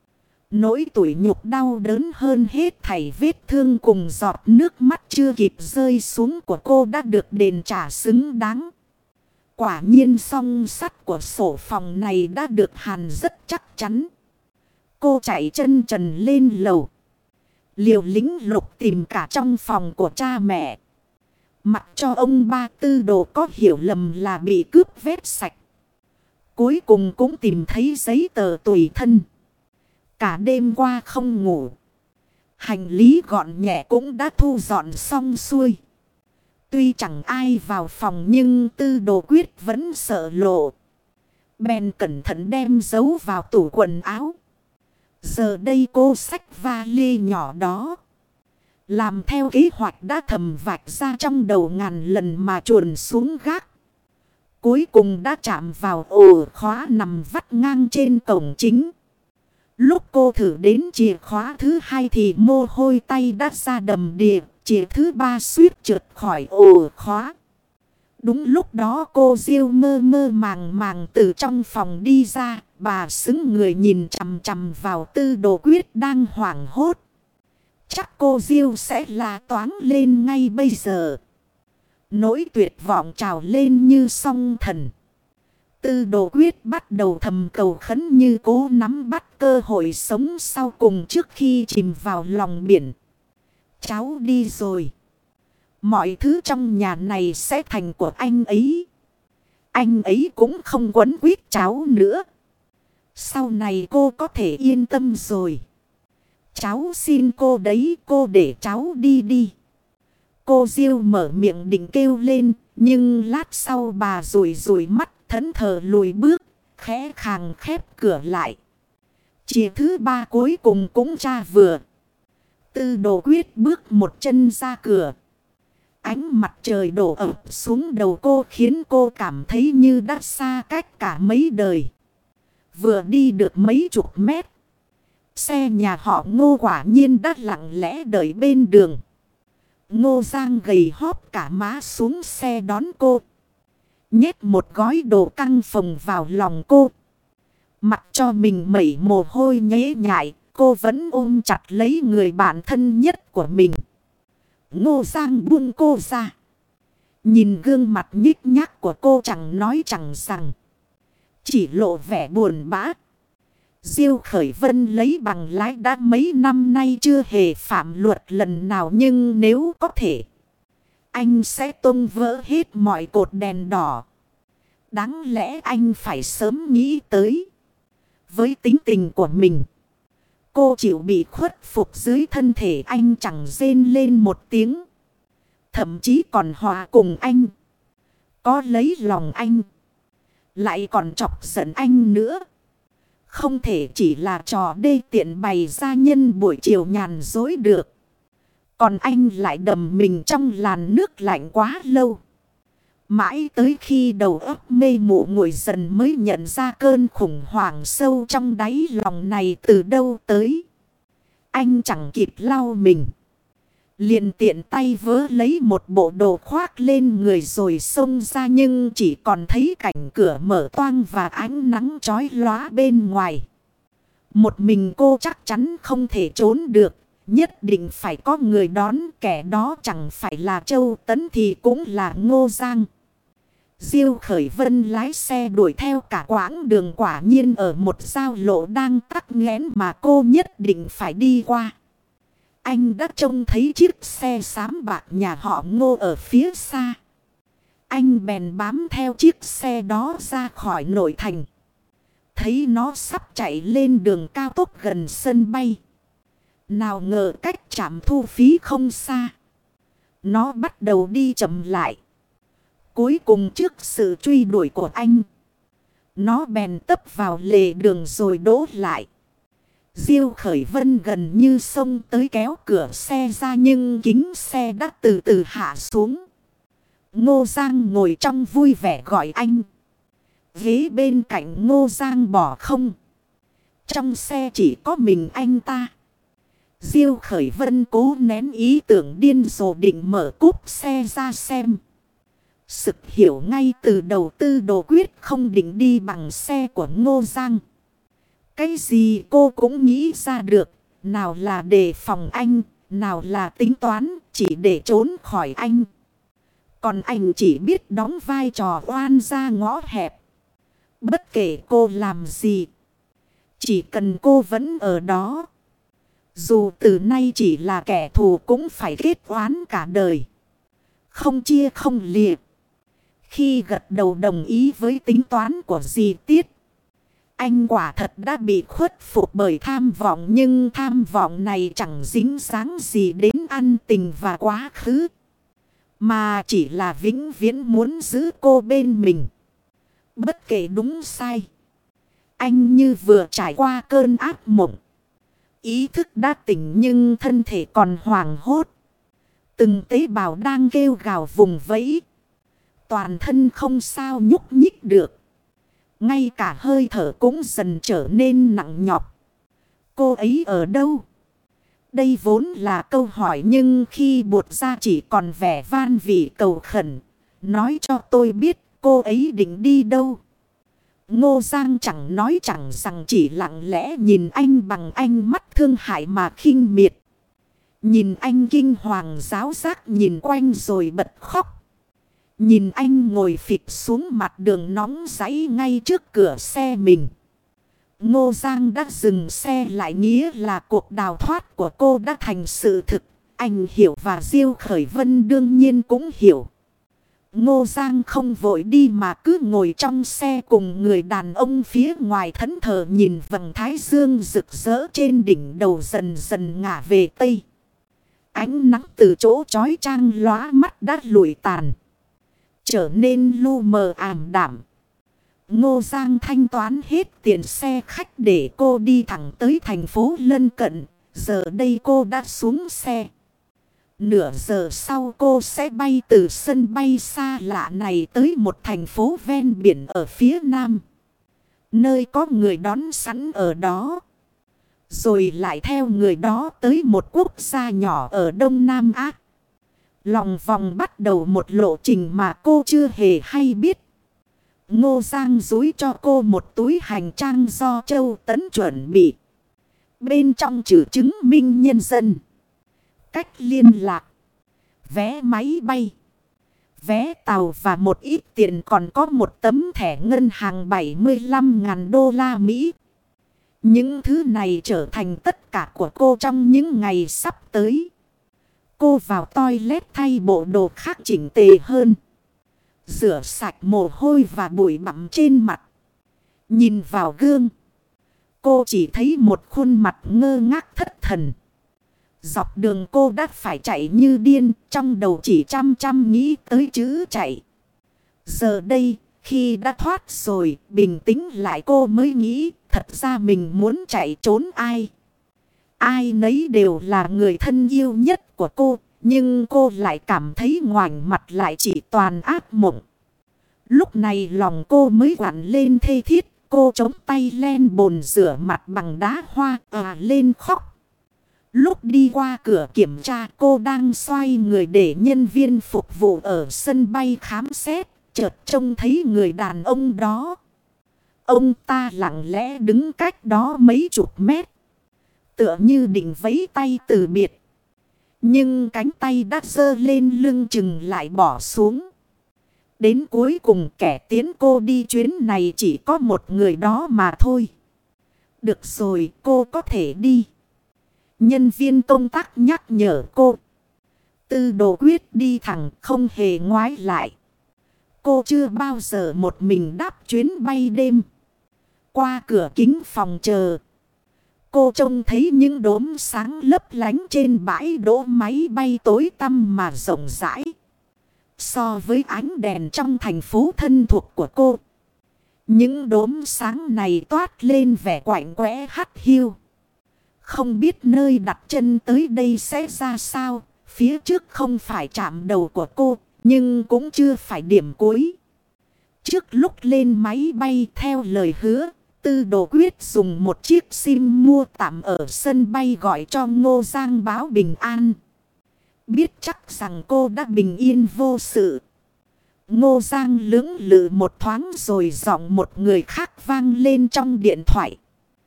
Nỗi tủi nhục đau đớn hơn hết thảy vết thương cùng giọt nước mắt chưa kịp rơi xuống của cô đã được đền trả xứng đáng. Quả nhiên song sắt của sổ phòng này đã được hàn rất chắc chắn. Cô chạy chân trần lên lầu. Liều lĩnh lục tìm cả trong phòng của cha mẹ. Mặc cho ông ba Tư Đồ có hiểu lầm là bị cướp vết sạch. Cuối cùng cũng tìm thấy giấy tờ tùy thân. Cả đêm qua không ngủ. Hành lý gọn nhẹ cũng đã thu dọn xong xuôi. Tuy chẳng ai vào phòng nhưng Tư Đồ Quyết vẫn sợ lộ. Bèn cẩn thận đem giấu vào tủ quần áo. Giờ đây cô xách vali nhỏ đó. Làm theo kế hoạch đã thầm vạch ra trong đầu ngàn lần mà chuồn xuống gác. Cuối cùng đã chạm vào ổ khóa nằm vắt ngang trên cổng chính. Lúc cô thử đến chìa khóa thứ hai thì mồ hôi tay đã ra đầm đìa. Chìa thứ ba suýt trượt khỏi ổ khóa. Đúng lúc đó cô Diêu mơ mơ màng màng từ trong phòng đi ra. Bà xứng người nhìn chằm chằm vào Tư Đồ Quyết đang hoảng hốt. Chắc cô Diêu sẽ la toáng lên ngay bây giờ. Nỗi tuyệt vọng trào lên như sóng thần. Tư Đồ Quyết bắt đầu thầm cầu khấn như cố nắm bắt cơ hội sống sau cùng trước khi chìm vào lòng biển. Cháu đi rồi. Mọi thứ trong nhà này sẽ thành của anh ấy. Anh ấy cũng không quấn quýt cháu nữa. Sau này cô có thể yên tâm rồi. Cháu xin cô đấy, cô để cháu đi đi. Cô Diêu mở miệng định kêu lên. Nhưng lát sau bà rủi rủi mắt thẫn thờ lùi bước. Khẽ khàng khép cửa lại. Chìa thứ ba cuối cùng cũng ra vừa. Tư Đồ Quyết bước một chân ra cửa. Ánh mặt trời đổ ập xuống đầu cô khiến cô cảm thấy như đã xa cách cả mấy đời. Vừa đi được mấy chục mét. Xe nhà họ Ngô quả nhiên đã lặng lẽ đợi bên đường. Ngô Giang gầy hóp cả má xuống xe đón cô. Nhét một gói đồ căng phồng vào lòng cô. Mặc cho mình mẩy mồ hôi nhễ nhại. Cô vẫn ôm chặt lấy người bạn thân nhất của mình. Ngô Giang buông cô ra. Nhìn gương mặt nhích nhác của cô chẳng nói chẳng rằng. Chỉ lộ vẻ buồn bã. Diêu Khởi Vân lấy bằng lái đã mấy năm nay chưa hề phạm luật lần nào. Nhưng nếu có thể, anh sẽ tung vỡ hết mọi cột đèn đỏ. Đáng lẽ anh phải sớm nghĩ tới. Với tính tình của mình, cô chịu bị khuất phục dưới thân thể anh chẳng rên lên một tiếng. Thậm chí còn hòa cùng anh. Có lấy lòng anh. Lại còn chọc giận anh nữa. Không thể chỉ là trò đê tiện bày ra nhân buổi chiều nhàn dối được. Còn anh lại đầm mình trong làn nước lạnh quá lâu. Mãi tới khi đầu óc mê mụ nguội dần mới nhận ra cơn khủng hoảng sâu trong đáy lòng này từ đâu tới. Anh chẳng kịp lau mình. Liền tiện tay vớ lấy một bộ đồ khoác lên người rồi xông ra, nhưng chỉ còn thấy cảnh cửa mở toang và ánh nắng chói lóa bên ngoài. Một mình cô chắc chắn không thể trốn được. Nhất định phải có người đón, kẻ đó chẳng phải là Châu Tấn thì cũng là Ngô Giang. Diêu Khởi Vân lái xe đuổi theo cả quãng đường, quả nhiên ở một giao lộ đang tắc nghẽn mà cô nhất định phải đi qua. Anh đã trông thấy chiếc xe xám bạc nhà họ Ngô ở phía xa. Anh bèn bám theo chiếc xe đó ra khỏi nội thành. Thấy nó sắp chạy lên đường cao tốc gần sân bay. Nào ngờ cách trạm thu phí không xa. Nó bắt đầu đi chậm lại. Cuối cùng trước sự truy đuổi của anh, nó bèn tấp vào lề đường rồi đỗ lại. Diêu Khởi Vân gần như xông tới kéo cửa xe ra, nhưng kính xe đã từ từ hạ xuống. Ngô Giang ngồi trong vui vẻ gọi anh. Ghế bên cạnh Ngô Giang bỏ không. Trong xe chỉ có mình anh ta. Diêu Khởi Vân cố nén ý tưởng điên rồ định mở cúp xe ra xem. Sực hiểu ngay từ đầu Tư Đồ Quyết không định đi bằng xe của Ngô Giang. Cái gì cô cũng nghĩ ra được. Nào là đề phòng anh, nào là tính toán chỉ để trốn khỏi anh. Còn anh chỉ biết đóng vai trò oan gia ngõ hẹp. Bất kể cô làm gì, chỉ cần cô vẫn ở đó, dù từ nay chỉ là kẻ thù cũng phải kết oán cả đời. Không chia không liệt. Khi gật đầu đồng ý với tính toán của dì Tiết, anh quả thật đã bị khuất phục bởi tham vọng. Nhưng tham vọng này chẳng dính dáng gì đến ân tình và quá khứ, mà chỉ là vĩnh viễn muốn giữ cô bên mình. Bất kể đúng sai, anh như vừa trải qua cơn ác mộng. Ý thức đã tỉnh nhưng thân thể còn hoảng hốt. Từng tế bào đang kêu gào vùng vẫy. Toàn thân không sao nhúc nhích được. Ngay cả hơi thở cũng dần trở nên nặng nhọc. Cô ấy ở đâu? Đây vốn là câu hỏi, nhưng khi buột ra chỉ còn vẻ van vỉ cầu khẩn. Nói cho tôi biết cô ấy định đi đâu. Ngô Giang chẳng nói chẳng rằng, chỉ lặng lẽ nhìn anh bằng ánh mắt thương hại mà khinh miệt. Nhìn anh kinh hoàng giáo giác nhìn quanh rồi bật khóc. Nhìn anh ngồi phịch xuống mặt đường nóng ráy ngay trước cửa xe mình. Ngô Giang đã dừng xe lại, nghĩa là cuộc đào thoát của cô đã thành sự thực. Anh hiểu và Diêu Khởi Vân đương nhiên cũng hiểu. Ngô Giang không vội đi mà cứ ngồi trong xe cùng người đàn ông phía ngoài thẫn thờ nhìn vầng thái dương rực rỡ trên đỉnh đầu dần dần ngả về tây. Ánh nắng từ chỗ chói chang lóa mắt đã lụi tàn, trở nên lu mờ ảm đạm. Ngô Giang thanh toán hết tiền xe khách để cô đi thẳng tới thành phố lân cận. Giờ đây cô đã xuống xe. Nửa giờ sau cô sẽ bay từ sân bay xa lạ này tới một thành phố ven biển ở phía nam, nơi có người đón sẵn ở đó. Rồi lại theo người đó tới một quốc gia nhỏ ở Đông Nam Á. Lòng vòng bắt đầu một lộ trình mà cô chưa hề hay biết. Ngô Giang dúi cho cô một túi hành trang do Châu Tấn chuẩn bị. Bên trong trừ chứng minh nhân dân, cách liên lạc, vé máy bay, vé tàu và một ít tiền, còn có một tấm thẻ ngân hàng bảy mươi lăm nghìn đô la Mỹ. Những thứ này trở thành tất cả của cô trong những ngày sắp tới. Cô vào toilet thay bộ đồ khác chỉnh tề hơn, rửa sạch mồ hôi và bụi bặm trên mặt. Nhìn vào gương, cô chỉ thấy một khuôn mặt ngơ ngác thất thần. Dọc đường cô đã phải chạy như điên, trong đầu chỉ chăm chăm nghĩ tới chữ chạy. Giờ đây, khi đã thoát rồi, bình tĩnh lại cô mới nghĩ, thật ra mình muốn chạy trốn ai. Ai nấy đều là người thân yêu nhất của cô, nhưng cô lại cảm thấy ngoảnh mặt lại chỉ toàn ác mộng. Lúc này lòng cô mới quặn lên thê thiết, cô chống tay len bồn rửa mặt bằng đá hoa à lên khóc. Lúc đi qua cửa kiểm tra, cô đang xoay người để nhân viên phục vụ ở sân bay khám xét, chợt trông thấy người đàn ông đó. Ông ta lặng lẽ đứng cách đó mấy chục mét, tựa như định vẫy tay từ biệt. Nhưng cánh tay đã giơ lên lưng chừng lại bỏ xuống. Đến cuối cùng kẻ tiến cô đi chuyến này chỉ có một người đó mà thôi. Được rồi, cô có thể đi. Nhân viên công tác nhắc nhở cô. Tư Đồ Quyết đi thẳng, không hề ngoái lại. Cô chưa bao giờ một mình đáp chuyến bay đêm. Qua cửa kính phòng chờ, cô trông thấy những đốm sáng lấp lánh trên bãi đỗ máy bay tối tăm mà rộng rãi. So với ánh đèn trong thành phố thân thuộc của cô, những đốm sáng này toát lên vẻ quạnh quẽ hắt hiu. Không biết nơi đặt chân tới đây sẽ ra sao. Phía trước không phải chạm đầu của cô, nhưng cũng chưa phải điểm cuối. Trước lúc lên máy bay, theo lời hứa, Tư Đồ Quyết dùng một chiếc sim mua tạm ở sân bay gọi cho Ngô Giang báo bình an. Biết chắc rằng cô đã bình yên vô sự, Ngô Giang lưỡng lự một thoáng rồi giọng một người khác vang lên trong điện thoại.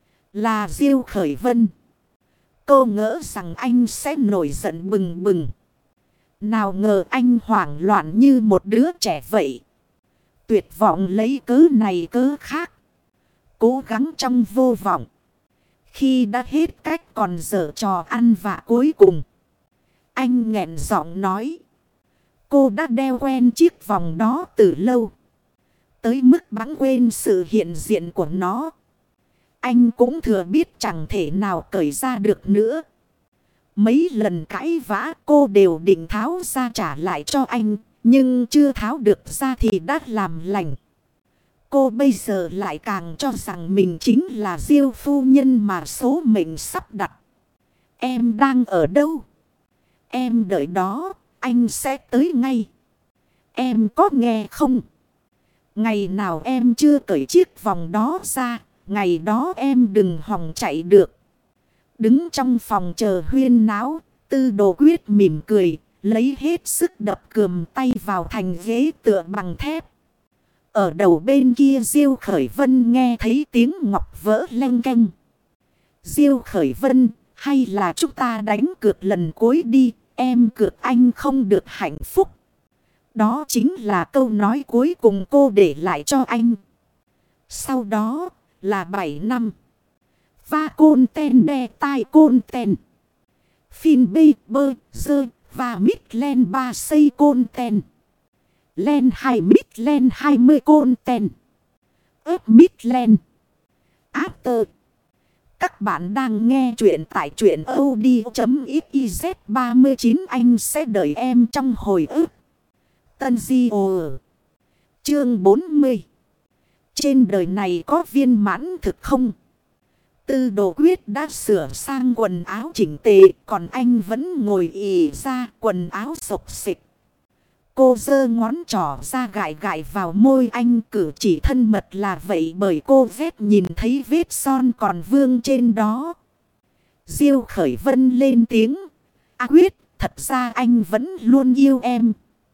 Là Diêu Khởi Vân. Cô ngỡ rằng anh sẽ nổi giận bừng bừng. Nào ngờ anh hoảng loạn như một đứa trẻ vậy. Tuyệt vọng lấy cớ này cớ khác. Cố gắng trong vô vọng. Khi đã hết cách còn dở trò ăn vạ cuối cùng. Anh nghẹn giọng nói. Cô đã đeo quen chiếc vòng đó từ lâu. Tới mức bẵng quên sự hiện diện của nó. Anh cũng thừa biết chẳng thể nào cởi ra được nữa. Mấy lần cãi vã cô đều định tháo ra trả lại cho anh. Nhưng chưa tháo được ra thì đã làm lành. Cô bây giờ lại càng cho rằng mình chính là Diêu phu nhân mà số mệnh sắp đặt. Em đang ở đâu? Em đợi đó, anh sẽ tới ngay. Em có nghe không? Ngày nào em chưa cởi chiếc vòng đó ra, ngày đó em đừng hòng chạy được. Đứng trong phòng chờ huyên náo, Tư Đồ Quyết mỉm cười, lấy hết sức đập cườm tay vào thành ghế tựa bằng thép. Ở đầu bên kia Diêu Khởi Vân nghe thấy tiếng ngọc vỡ leng keng. Diêu Khởi Vân, hay là chúng ta đánh cược lần cuối đi, em cược anh không được hạnh phúc. Đó chính là câu nói cuối cùng cô để lại cho anh. Sau đó là bảy năm. Va côn ten đe tai côn ten. Phin bê bơ dơ và mít len ba xây côn ten. Len hai mít len hai mươi côn ten. ớp mít len. After. Các bạn đang nghe chuyện tại truyện audio.xyz ba mươi chín anh sẽ đợi em trong hồi ức. Tân Di Ồ Chương bốn mươi. Trên đời này có viên mãn thực không? Tư Đồ Quyết đã sửa sang quần áo chỉnh tề, còn anh vẫn ngồi ì ra quần áo xộc xịch. Cô giơ ngón trỏ ra gãi gãi vào môi anh, cử chỉ thân mật là vậy bởi cô ghét nhìn thấy vết son còn vương trên đó. Diêu Khởi Vân lên tiếng. A Quyết, thật ra anh vẫn luôn yêu em.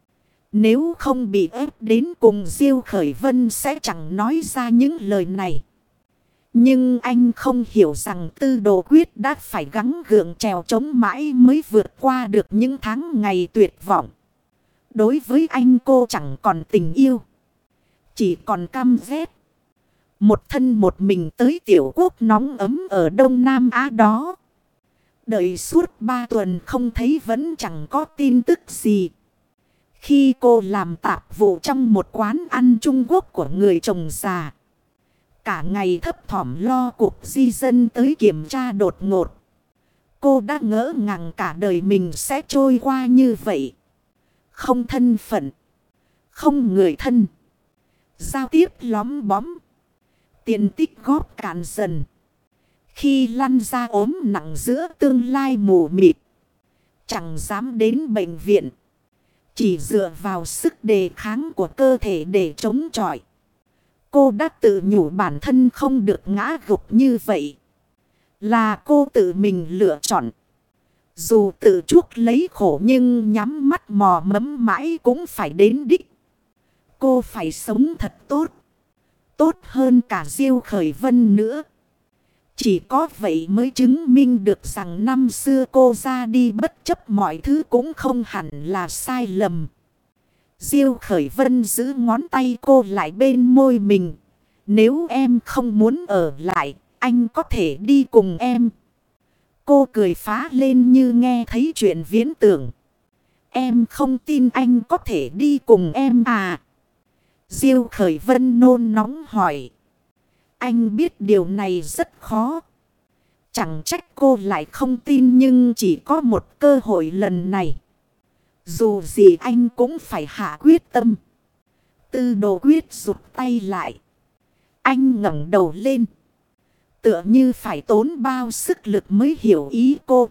Nếu không bị ép đến cùng Diêu Khởi Vân sẽ chẳng nói ra những lời này. Nhưng anh không hiểu rằng Tư Đồ Quyết đã phải gắng gượng trèo chống mãi mới vượt qua được những tháng ngày tuyệt vọng. Đối với anh cô chẳng còn tình yêu. Chỉ còn căm ghét. Một thân một mình tới tiểu quốc nóng ấm ở Đông Nam Á đó. Đợi suốt ba tuần không thấy vẫn chẳng có tin tức gì. Khi cô làm tạp vụ trong một quán ăn Trung Quốc của người chồng già. Cả ngày thấp thỏm lo cuộc di dân tới kiểm tra đột ngột. Cô đã ngỡ ngàng cả đời mình sẽ trôi qua như vậy. Không thân phận. Không người thân. Giao tiếp lóm bóm. Tiền tích góp cạn dần. Khi lăn ra ốm nặng giữa tương lai mù mịt. Chẳng dám đến bệnh viện. Chỉ dựa vào sức đề kháng của cơ thể để chống chọi. Cô đã tự nhủ bản thân không được ngã gục như vậy. Là cô tự mình lựa chọn. Dù tự chuốc lấy khổ nhưng nhắm mắt mò mẫm mãi cũng phải đến đích. Cô phải sống thật tốt. Tốt hơn cả Diêu Khởi Vân nữa. Chỉ có vậy mới chứng minh được rằng năm xưa cô ra đi bất chấp mọi thứ cũng không hẳn là sai lầm. Diêu Khởi Vân giữ ngón tay cô lại bên môi mình. Nếu em không muốn ở lại, anh có thể đi cùng em. Cô cười phá lên như nghe thấy chuyện viễn tưởng. Em không tin anh có thể đi cùng em à? Diêu Khởi Vân nôn nóng hỏi. Anh biết điều này rất khó. Chẳng trách cô lại không tin nhưng chỉ có một cơ hội lần này. Dù gì anh cũng phải hạ quyết tâm. Tư Đồ Quyết rụt tay lại. Anh ngẩng đầu lên. Tựa như phải tốn bao sức lực mới hiểu ý cô.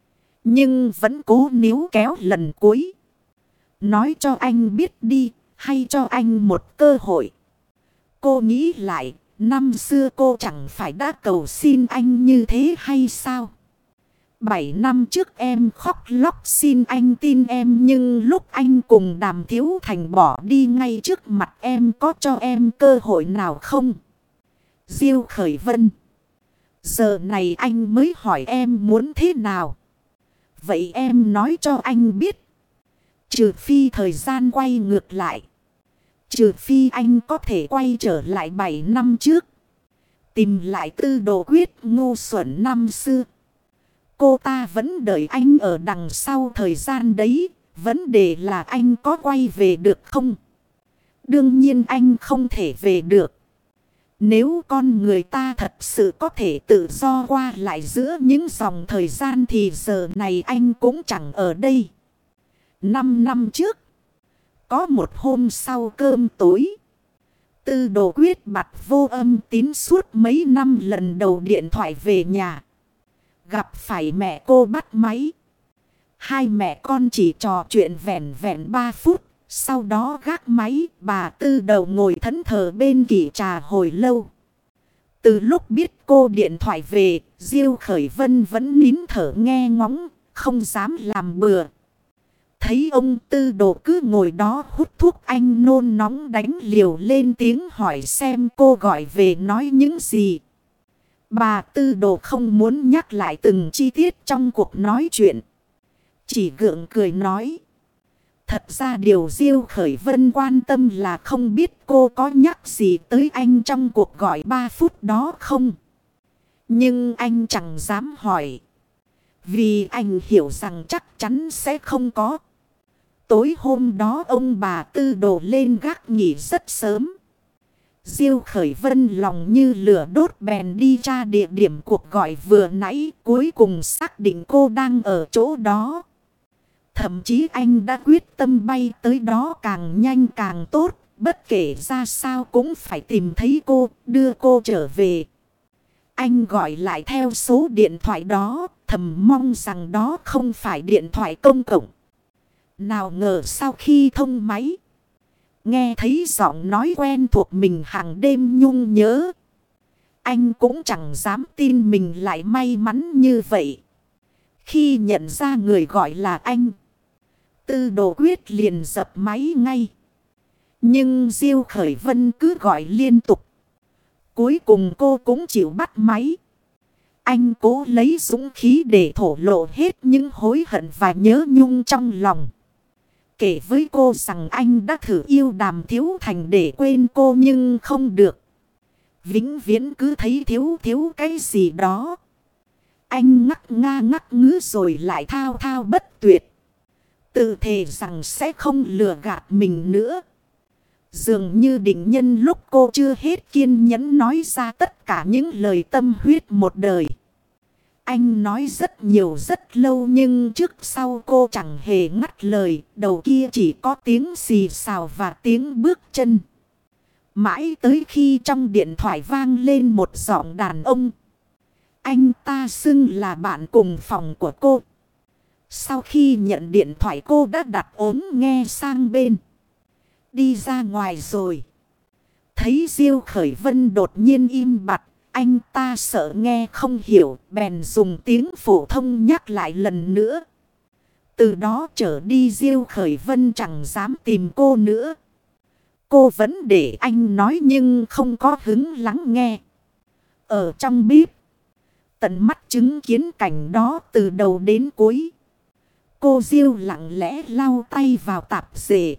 Nhưng vẫn cố níu kéo lần cuối. Nói cho anh biết đi, hay cho anh một cơ hội. Cô nghĩ lại, năm xưa cô chẳng phải đã cầu xin anh như thế hay sao? Bảy năm trước em khóc lóc xin anh tin em, nhưng lúc anh cùng Đàm Thiếu Thành bỏ đi ngay trước mặt em có cho em cơ hội nào không? Diêu Khởi Vân. Giờ này anh mới hỏi em muốn thế nào? Vậy em nói cho anh biết. Trừ phi thời gian quay ngược lại. Trừ phi anh có thể quay trở lại bảy năm trước. Tìm lại Tư Đồ Quyết ngu xuẩn năm xưa. Cô ta vẫn đợi anh ở đằng sau thời gian đấy. Vấn đề là anh có quay về được không? Đương nhiên anh không thể về được. Nếu con người ta thật sự có thể tự do qua lại giữa những dòng thời gian thì giờ này anh cũng chẳng ở đây. Năm năm trước, có một hôm sau cơm tối, Tư Đồ Quyết bặt vô âm tín suốt mấy năm lần đầu điện thoại về nhà. Gặp phải mẹ cô bắt máy. Hai mẹ con chỉ trò chuyện vẹn vẹn ba phút. Sau đó gác máy, bà Tư Đầu ngồi thẫn thờ bên kỷ trà hồi lâu. Từ lúc biết cô điện thoại về, Diêu Khởi Vân vẫn nín thở nghe ngóng, không dám làm bừa. Thấy ông Tư Đồ cứ ngồi đó hút thuốc, anh nôn nóng đánh liều lên tiếng hỏi xem cô gọi về nói những gì. Bà Tư Đồ không muốn nhắc lại từng chi tiết trong cuộc nói chuyện. Chỉ gượng cười nói. Thật ra điều Diêu Khởi Vân quan tâm là không biết cô có nhắc gì tới anh trong cuộc gọi ba phút đó không. Nhưng anh chẳng dám hỏi. Vì anh hiểu rằng chắc chắn sẽ không có. Tối hôm đó ông bà Tư Đồ lên gác nghỉ rất sớm. Diêu Khởi Vân lòng như lửa đốt bèn đi tra địa điểm cuộc gọi vừa nãy, cuối cùng xác định cô đang ở chỗ đó. Thậm chí anh đã quyết tâm bay tới đó càng nhanh càng tốt, bất kể ra sao cũng phải tìm thấy cô, đưa cô trở về. Anh gọi lại theo số điện thoại đó, thầm mong rằng đó không phải điện thoại công cộng. Nào ngờ sau khi thông máy, nghe thấy giọng nói quen thuộc mình hàng đêm nhung nhớ. Anh cũng chẳng dám tin mình lại may mắn như vậy. Khi nhận ra người gọi là anh, Tư Đồ Quyết liền dập máy ngay. Nhưng Diêu Khởi Vân cứ gọi liên tục. Cuối cùng cô cũng chịu bắt máy. Anh cố lấy dũng khí để thổ lộ hết những hối hận và nhớ nhung trong lòng. Kể với cô rằng anh đã thử yêu Đàm Thiếu Thành để quên cô nhưng không được. Vĩnh viễn cứ thấy thiếu thiếu cái gì đó. Anh ngắc nga ngắc ngứ rồi lại thao thao bất tuyệt. Tự thề rằng sẽ không lừa gạt mình nữa. Dường như định nhân lúc cô chưa hết kiên nhẫn nói ra tất cả những lời tâm huyết một đời. Anh nói rất nhiều rất lâu nhưng trước sau cô chẳng hề ngắt lời. Đầu kia chỉ có tiếng xì xào và tiếng bước chân. Mãi tới khi trong điện thoại vang lên một giọng đàn ông. Anh ta xưng là bạn cùng phòng của cô. Sau khi nhận điện thoại cô đã đặt ốm nghe sang bên. Đi ra ngoài rồi. Thấy Diêu Khởi Vân đột nhiên im bặt. Anh ta sợ nghe không hiểu. Bèn dùng tiếng phổ thông nhắc lại lần nữa. Từ đó trở đi Diêu Khởi Vân chẳng dám tìm cô nữa. Cô vẫn để anh nói nhưng không có hứng lắng nghe. Ở trong bếp, tận mắt chứng kiến cảnh đó từ đầu đến cuối. Cô Diêu lặng lẽ lau tay vào tạp dề.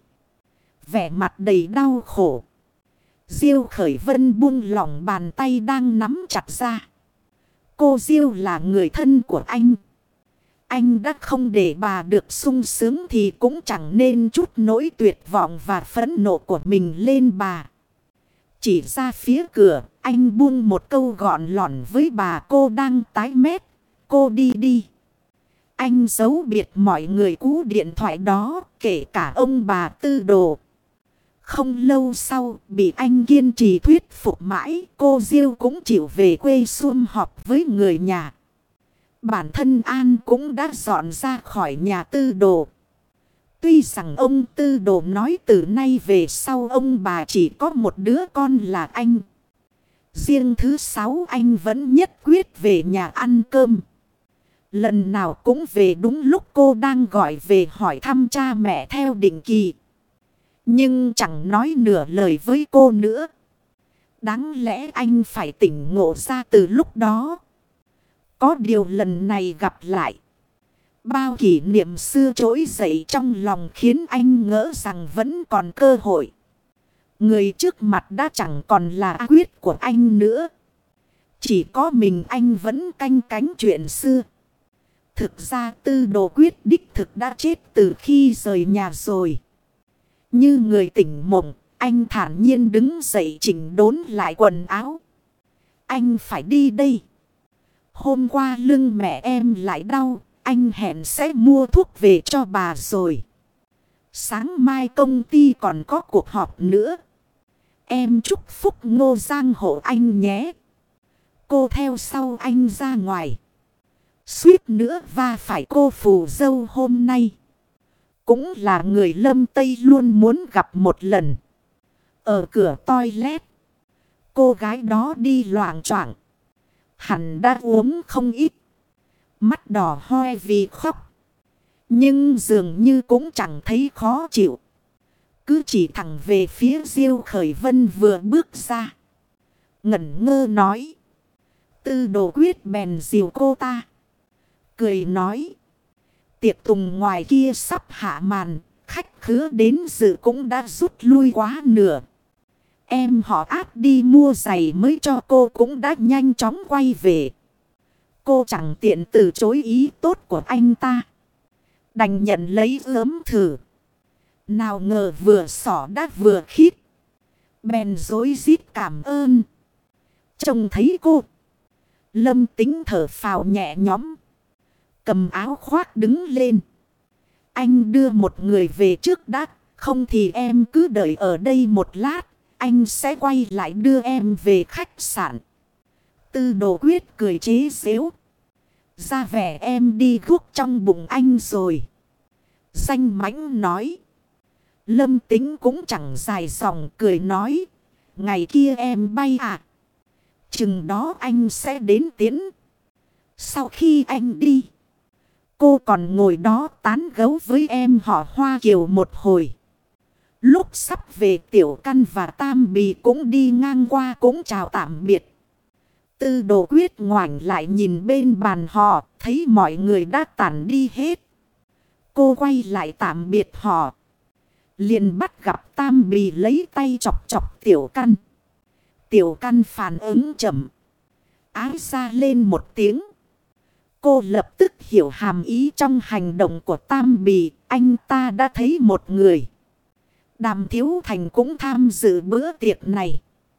Vẻ mặt đầy đau khổ. Diêu Khởi Vân buông lỏng bàn tay đang nắm chặt ra. Cô Diêu là người thân của anh. Anh đã không để bà được sung sướng thì cũng chẳng nên chút nỗi tuyệt vọng và phẫn nộ của mình lên bà. Chỉ ra phía cửa, anh buông một câu gọn lỏn với bà cô đang tái mét. Cô đi đi. Anh giấu biệt mọi người cú điện thoại đó, kể cả ông bà Tư Đồ. Không lâu sau, bị anh kiên trì thuyết phục mãi, cô Diêu cũng chịu về quê sum họp với người nhà. Bản thân An cũng đã dọn ra khỏi nhà Tư Đồ. Tuy rằng ông Tư Đồ nói từ nay về sau ông bà chỉ có một đứa con là anh. Riêng thứ sáu anh vẫn nhất quyết về nhà ăn cơm. Lần nào cũng về đúng lúc cô đang gọi về hỏi thăm cha mẹ theo định kỳ. Nhưng chẳng nói nửa lời với cô nữa. Đáng lẽ anh phải tỉnh ngộ ra từ lúc đó. Có điều lần này gặp lại. bao kỷ niệm xưa trỗi dậy trong lòng khiến anh ngỡ rằng vẫn còn cơ hội. Người trước mặt đã chẳng còn là quyết của anh nữa. Chỉ có mình anh vẫn canh cánh chuyện xưa. Thực ra Tư Đồ Quyết đích thực đã chết từ khi rời nhà rồi. Như người tỉnh mộng, anh thản nhiên đứng dậy chỉnh đốn lại quần áo. Anh phải đi đây. Hôm qua lưng mẹ em lại đau, anh hẹn sẽ mua thuốc về cho bà rồi. Sáng mai công ty còn có cuộc họp nữa. Em chúc phúc Ngô Giang hộ anh nhé. Cô theo sau anh ra ngoài. Suýt nữa va phải cô phù dâu hôm nay. Cũng là người Lâm Tây luôn muốn gặp một lần. Ở cửa toilet, cô gái đó đi loạng choạng. Hẳn đã uống không ít. Mắt đỏ hoe vì khóc. Nhưng dường như cũng chẳng thấy khó chịu. Cứ chỉ thẳng về phía Diêu Khởi Vân vừa bước ra. Ngẩn ngơ nói. Tư Đồ Quyết bèn dìu cô ta. Cười nói. Tiệc tùng ngoài kia sắp hạ màn. Khách khứa đến dự cũng đã rút lui quá nửa. Em họ Át đi mua giày mới cho cô cũng đã nhanh chóng quay về. Cô chẳng tiện từ chối ý tốt của anh ta. Đành nhận lấy ướm thử. Nào ngờ vừa xỏ đã vừa khít. Bèn dối rít cảm ơn. Trông thấy cô, Lâm Tính thở phào nhẹ nhõm. Cầm áo khoác đứng lên. Anh đưa một người về trước đã. Không thì em cứ đợi ở đây một lát. Anh sẽ quay lại đưa em về khách sạn. Tư Đồ Quyết cười chế giễu. Ra vẻ em đi guốc trong bụng anh rồi. Danh mãnh nói. Lâm Tính cũng chẳng dài dòng cười nói. Ngày kia em bay à? Chừng đó anh sẽ đến tiễn. Sau khi anh đi, cô còn ngồi đó tán gấu với em họ Hoa Kiều một hồi. Lúc sắp về Tiểu Căn và Tam Bì cũng đi ngang qua cũng chào tạm biệt. Tư Đồ Quyết ngoảnh lại nhìn bên bàn họ, thấy mọi người đã tản đi hết. Cô quay lại tạm biệt họ. Liền bắt gặp Tam Bì lấy tay chọc chọc Tiểu Căn. Tiểu Căn phản ứng chậm. Ái ra lên một tiếng. Cô lập tức hiểu hàm ý trong hành động của Tam Bì. Anh ta đã thấy một người. Đàm Thiếu Thành cũng tham dự bữa tiệc này.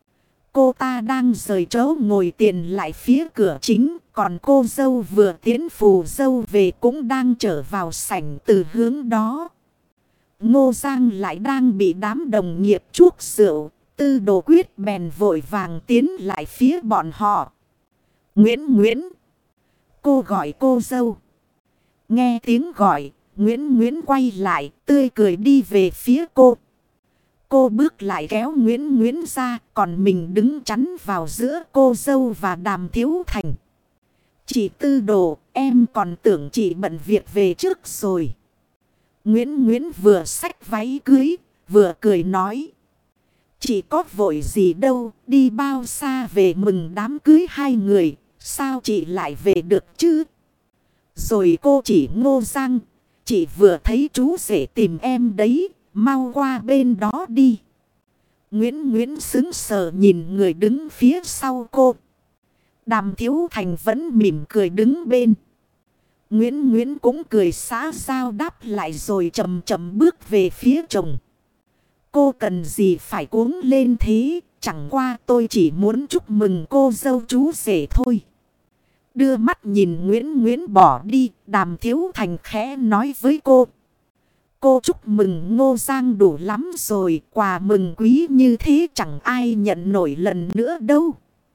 Cô ta đang rời chỗ ngồi tiền lại phía cửa chính. Còn cô dâu vừa tiến phù dâu về cũng đang trở vào sảnh từ hướng đó. Ngô Giang lại đang bị đám đồng nghiệp chuốc rượu. Tư Đồ Quyết bèn vội vàng tiến lại phía bọn họ. Nguyễn Nguyễn. Cô gọi cô dâu. Nghe tiếng gọi, Nguyễn Nguyễn quay lại, tươi cười đi về phía cô. Cô bước lại kéo Nguyễn Nguyễn ra, còn mình đứng chắn vào giữa cô dâu và Đàm Thiếu Thành. Chị Tư Đồ, em còn tưởng chị bận việc về trước rồi. Nguyễn Nguyễn vừa xách váy cưới, vừa cười nói. Chị có vội gì đâu, đi bao xa về mừng đám cưới hai người, sao chị lại về được chứ? Rồi cô chỉ Ngô Giang, chị vừa thấy chú rể tìm em đấy, mau qua bên đó đi. Nguyễn Nguyễn sững sờ nhìn người đứng phía sau cô. Đàm Thiếu Thành vẫn mỉm cười đứng bên. Nguyễn Nguyễn cũng cười xã giao đáp lại rồi chậm chậm bước về phía chồng. Cô cần gì phải cuống lên thế, chẳng qua tôi chỉ muốn chúc mừng cô dâu chú rể thôi. Đưa mắt nhìn Nguyễn Nguyễn bỏ đi, Đàm Thiếu Thành khẽ nói với cô. Cô chúc mừng Ngô Giang đủ lắm rồi, quà mừng quý như thế chẳng ai nhận nổi lần nữa đâu.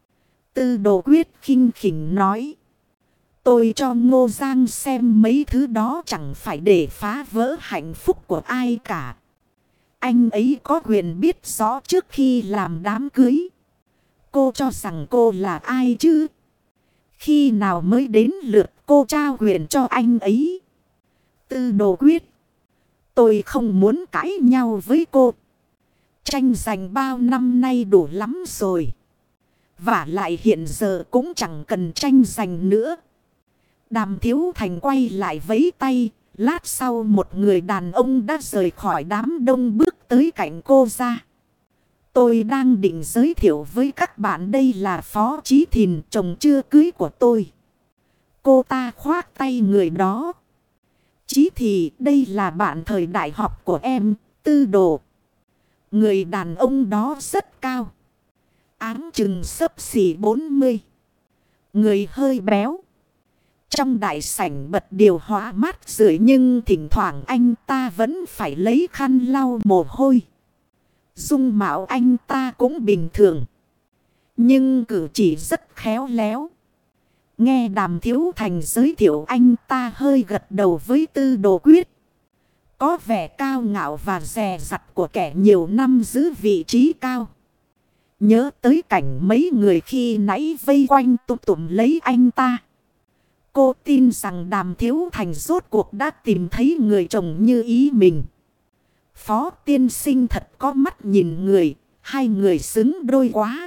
Tư Đồ Quyết khinh khỉnh nói. Tôi cho Ngô Giang xem mấy thứ đó chẳng phải để phá vỡ hạnh phúc của ai cả. Anh ấy có quyền biết rõ trước khi làm đám cưới. Cô cho rằng cô là ai chứ? Khi nào mới đến lượt cô trao quyền cho anh ấy? Tư Đồ Quyết. Tôi không muốn cãi nhau với cô. Tranh giành bao năm nay đủ lắm rồi. Và lại hiện giờ cũng chẳng cần tranh giành nữa. Đàm Thiếu Thành quay lại vẫy tay. Lát sau một người đàn ông đã rời khỏi đám đông bước tới cạnh cô ra. Tôi đang định giới thiệu với các bạn đây là Phó Chí Thìn, chồng chưa cưới của tôi. Cô ta khoác tay người đó. Chí thì đây là bạn thời đại học của em, Tư Đồ. Người đàn ông đó rất cao. Áng chừng xấp xỉ bốn mươi. Người hơi béo. Trong đại sảnh bật điều hòa mát rượi nhưng thỉnh thoảng anh ta vẫn phải lấy khăn lau mồ hôi. Dung mạo anh ta cũng bình thường. Nhưng cử chỉ rất khéo léo. Nghe Đàm Thiếu Thành giới thiệu anh ta hơi gật đầu với Tư Đồ Quyết. Có vẻ cao ngạo và dè dặt của kẻ nhiều năm giữ vị trí cao. Nhớ tới cảnh mấy người khi nãy vây quanh tụm tụm lấy anh ta. Cô tin rằng Đàm Thiếu Thành rốt cuộc đã tìm thấy người chồng như ý mình. Phó tiên sinh thật có mắt nhìn người, hai người xứng đôi quá.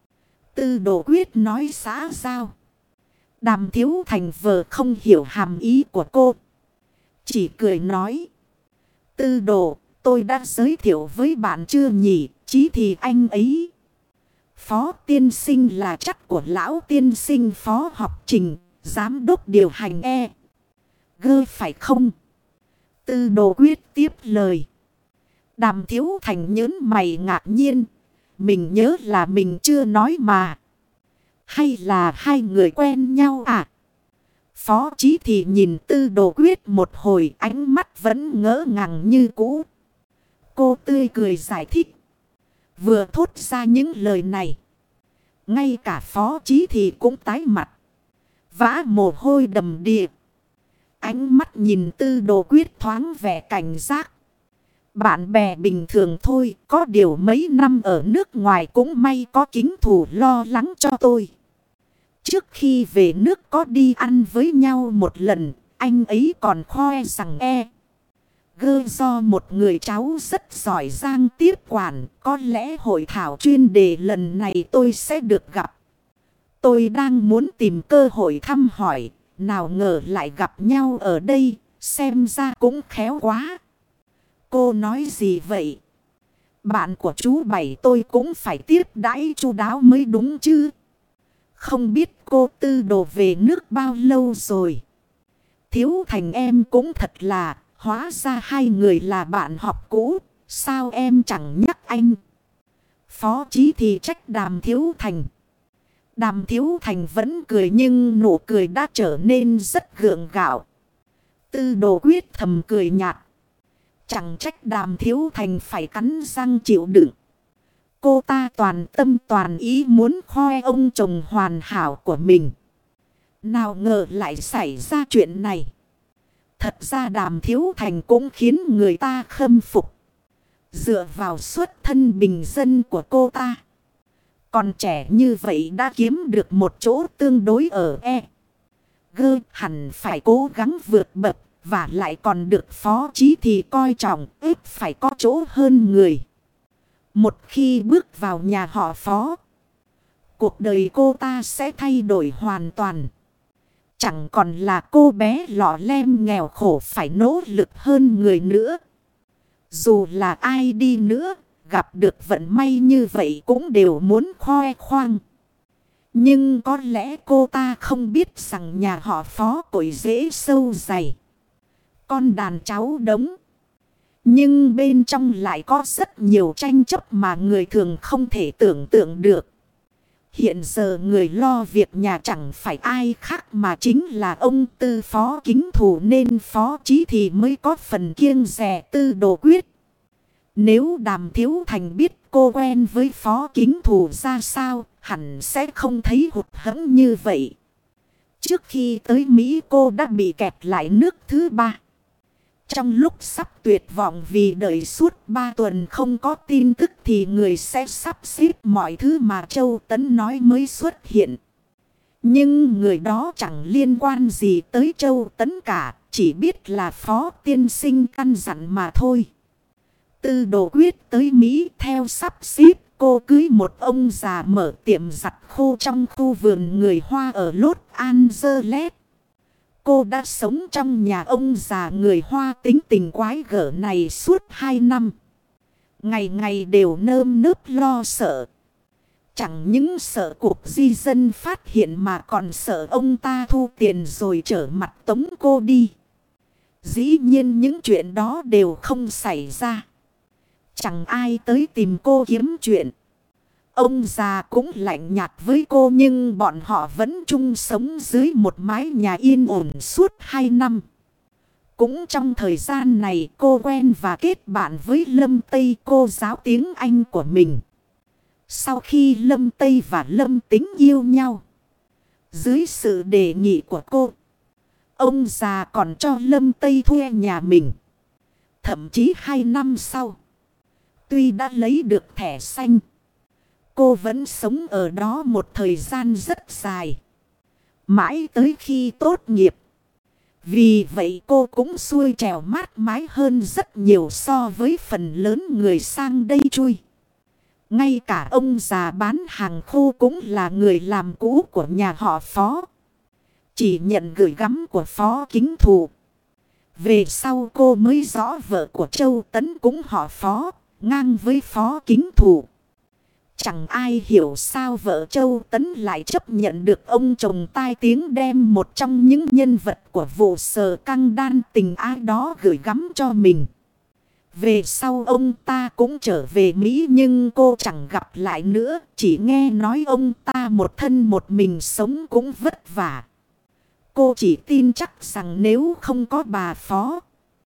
Tư Đồ Quyết nói xã giao. Đàm Thiếu Thành vờ không hiểu hàm ý của cô. Chỉ cười nói. Tư Đồ, tôi đã giới thiệu với bạn chưa nhỉ, chí thì anh ấy. Phó tiên sinh là chắc của lão tiên sinh Phó Học Trình, giám đốc điều hành E. Gơ phải không? Tư Đồ Quyết tiếp lời. Đàm Thiếu Thành nhớn mày ngạc nhiên. Mình nhớ là mình chưa nói mà. Hay là hai người quen nhau à? Phó Chí thì nhìn Tư Đồ Quyết một hồi, ánh mắt vẫn ngỡ ngàng như cũ. Cô tươi cười giải thích. Vừa thốt ra những lời này, ngay cả Phó Chí thì cũng tái mặt. Vã mồ hôi đầm đìa. Ánh mắt nhìn Tư Đồ Quyết thoáng vẻ cảnh giác. Bạn bè bình thường thôi, có điều mấy năm ở nước ngoài cũng may có kính thủ lo lắng cho tôi. Trước khi về nước có đi ăn với nhau một lần, anh ấy còn khoe rằng e. Gơ do một người cháu rất giỏi giang tiếp quản, có lẽ hội thảo chuyên đề lần này tôi sẽ được gặp. Tôi đang muốn tìm cơ hội thăm hỏi, nào ngờ lại gặp nhau ở đây, xem ra cũng khéo quá. Cô nói gì vậy? Bạn của chú Bảy tôi cũng phải tiếp đãi chu đáo mới đúng chứ. Không biết cô Tư Đồ về nước bao lâu rồi? Thiếu Thành em cũng thật là, hóa ra hai người là bạn học cũ, sao em chẳng nhắc anh? Phó Chí thì trách Đàm Thiếu Thành. Đàm Thiếu Thành vẫn cười nhưng nụ cười đã trở nên rất gượng gạo. Tư Đồ Quyết thầm cười nhạt. Chẳng trách Đàm Thiếu Thành phải cắn răng chịu đựng. Cô ta toàn tâm toàn ý muốn khoe ông chồng hoàn hảo của mình. Nào ngờ lại xảy ra chuyện này. Thật ra Đàm Thiếu Thành cũng khiến người ta khâm phục. Dựa vào xuất thân bình dân của cô ta. Còn trẻ như vậy đã kiếm được một chỗ tương đối ở E. Gơ hẳn phải cố gắng vượt bậc. Và lại còn được Phó Chí thì coi trọng, ít phải có chỗ hơn người. Một khi bước vào nhà họ Phó, cuộc đời cô ta sẽ thay đổi hoàn toàn. Chẳng còn là cô bé lọ lem nghèo khổ phải nỗ lực hơn người nữa. Dù là ai đi nữa, gặp được vận may như vậy cũng đều muốn khoe khoang. Nhưng có lẽ cô ta không biết rằng nhà họ Phó cội rễ sâu dày. Con đàn cháu đống. Nhưng bên trong lại có rất nhiều tranh chấp mà người thường không thể tưởng tượng được. Hiện giờ người lo việc nhà chẳng phải ai khác mà chính là ông Tư Phó Kính Thủ, nên Phó Chí thì mới có phần kiêng dè Tư Đồ Quyết. Nếu Đàm Thiếu Thành biết cô quen với Phó Kính Thủ ra sao, hẳn sẽ không thấy hụt hẫng như vậy. Trước khi tới Mỹ cô đã bị kẹt lại nước thứ ba. Trong lúc sắp tuyệt vọng vì đợi suốt ba tuần không có tin tức thì người sẽ sắp xếp mọi thứ mà Châu Tấn nói mới xuất hiện. Nhưng người đó chẳng liên quan gì tới Châu Tấn cả, chỉ biết là Phó tiên sinh căn dặn mà thôi. Tư Đồ Quyết tới Mỹ theo sắp xếp, cô cưới một ông già mở tiệm giặt khô trong khu vườn người Hoa ở Los Angeles. cô đã sống trong nhà ông già người Hoa tính tình quái gở này suốt hai năm. Ngày ngày đều nơm nớp lo sợ. Chẳng những sợ cuộc di dân phát hiện mà còn sợ ông ta thu tiền rồi trở mặt tống cô đi. Dĩ nhiên những chuyện đó đều không xảy ra. Chẳng ai tới tìm cô kiếm chuyện. Ông già cũng lạnh nhạt với cô nhưng bọn họ vẫn chung sống dưới một mái nhà yên ổn suốt hai năm. Cũng trong thời gian này cô quen và kết bạn với Lâm Tây, cô giáo tiếng Anh của mình. Sau khi Lâm Tây và Lâm Tính yêu nhau, dưới sự đề nghị của cô, ông già còn cho Lâm Tây thuê nhà mình. Thậm chí hai năm sau, tuy đã lấy được thẻ xanh, cô vẫn sống ở đó một thời gian rất dài. Mãi tới khi tốt nghiệp. Vì vậy cô cũng xuôi trèo mát mái hơn rất nhiều so với phần lớn người sang đây chui. Ngay cả ông già bán hàng khô cũng là người làm cũ của nhà họ Phó. Chỉ nhận gửi gắm của Phó Kính Thù. Về sau cô mới rõ vợ của Châu Tấn cũng họ Phó, ngang với Phó Kính Thù. Chẳng ai hiểu sao vợ Châu Tấn lại chấp nhận được ông chồng tai tiếng đem một trong những nhân vật của vụ Sở Căng Đan tình ái đó gửi gắm cho mình. Về sau ông ta cũng trở về Mỹ nhưng cô chẳng gặp lại nữa. Chỉ nghe nói ông ta một thân một mình sống cũng vất vả. Cô chỉ tin chắc rằng nếu không có bà Phó,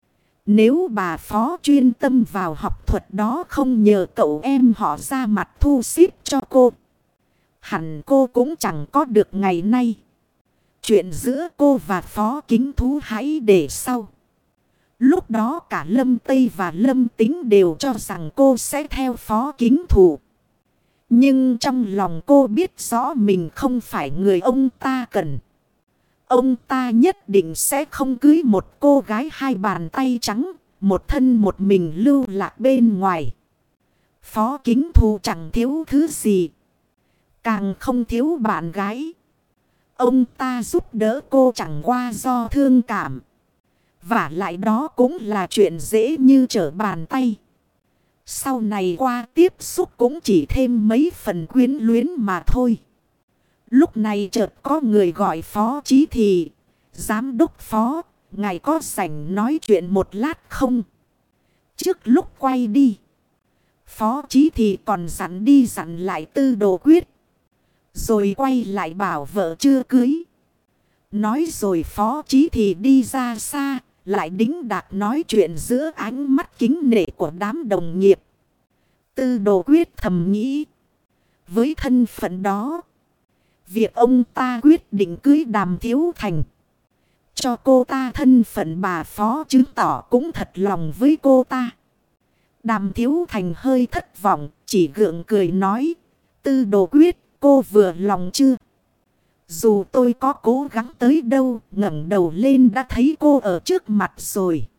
nếu bà Phó chuyên tâm vào học thuật đó không nhờ cậu em họ ra mặt thu xếp cho cô, hẳn cô cũng chẳng có được ngày nay. Chuyện giữa cô và Phó Kính Thú hãy để sau. Lúc đó cả Lâm Tây và Lâm Tính đều cho rằng cô sẽ theo Phó Kính Thù. Nhưng trong lòng cô biết rõ mình không phải người ông ta cần. Ông ta nhất định sẽ không cưới một cô gái hai bàn tay trắng, một thân một mình lưu lạc bên ngoài. Phó Kính Thù chẳng thiếu thứ gì, càng không thiếu bạn gái. Ông ta giúp đỡ cô chẳng qua do thương cảm. Và lại đó cũng là chuyện dễ như trở bàn tay. Sau này qua tiếp xúc cũng chỉ thêm mấy phần quyến luyến mà thôi. Lúc này chợt có người gọi Phó Chí Thì. Giám đốc Phó, ngài có rảnh nói chuyện một lát không? Trước lúc quay đi, Phó Chí Thì còn dặn đi dặn lại Tư Đồ Quyết. Rồi quay lại bảo vợ chưa cưới. Nói rồi Phó Chí Thì đi ra xa. Lại đính đạc nói chuyện giữa ánh mắt kính nể của đám đồng nghiệp. Tư Đồ Quyết thầm nghĩ. Với thân phận đó, việc ông ta quyết định cưới Đàm Thiếu Thành, cho cô ta thân phận bà Phó chứng tỏ cũng thật lòng với cô ta. Đàm Thiếu Thành hơi thất vọng, chỉ gượng cười nói. Tư Đồ Quyết, cô vừa lòng chưa? Dù tôi có cố gắng tới đâu, ngẩng đầu lên đã thấy cô ở trước mặt rồi.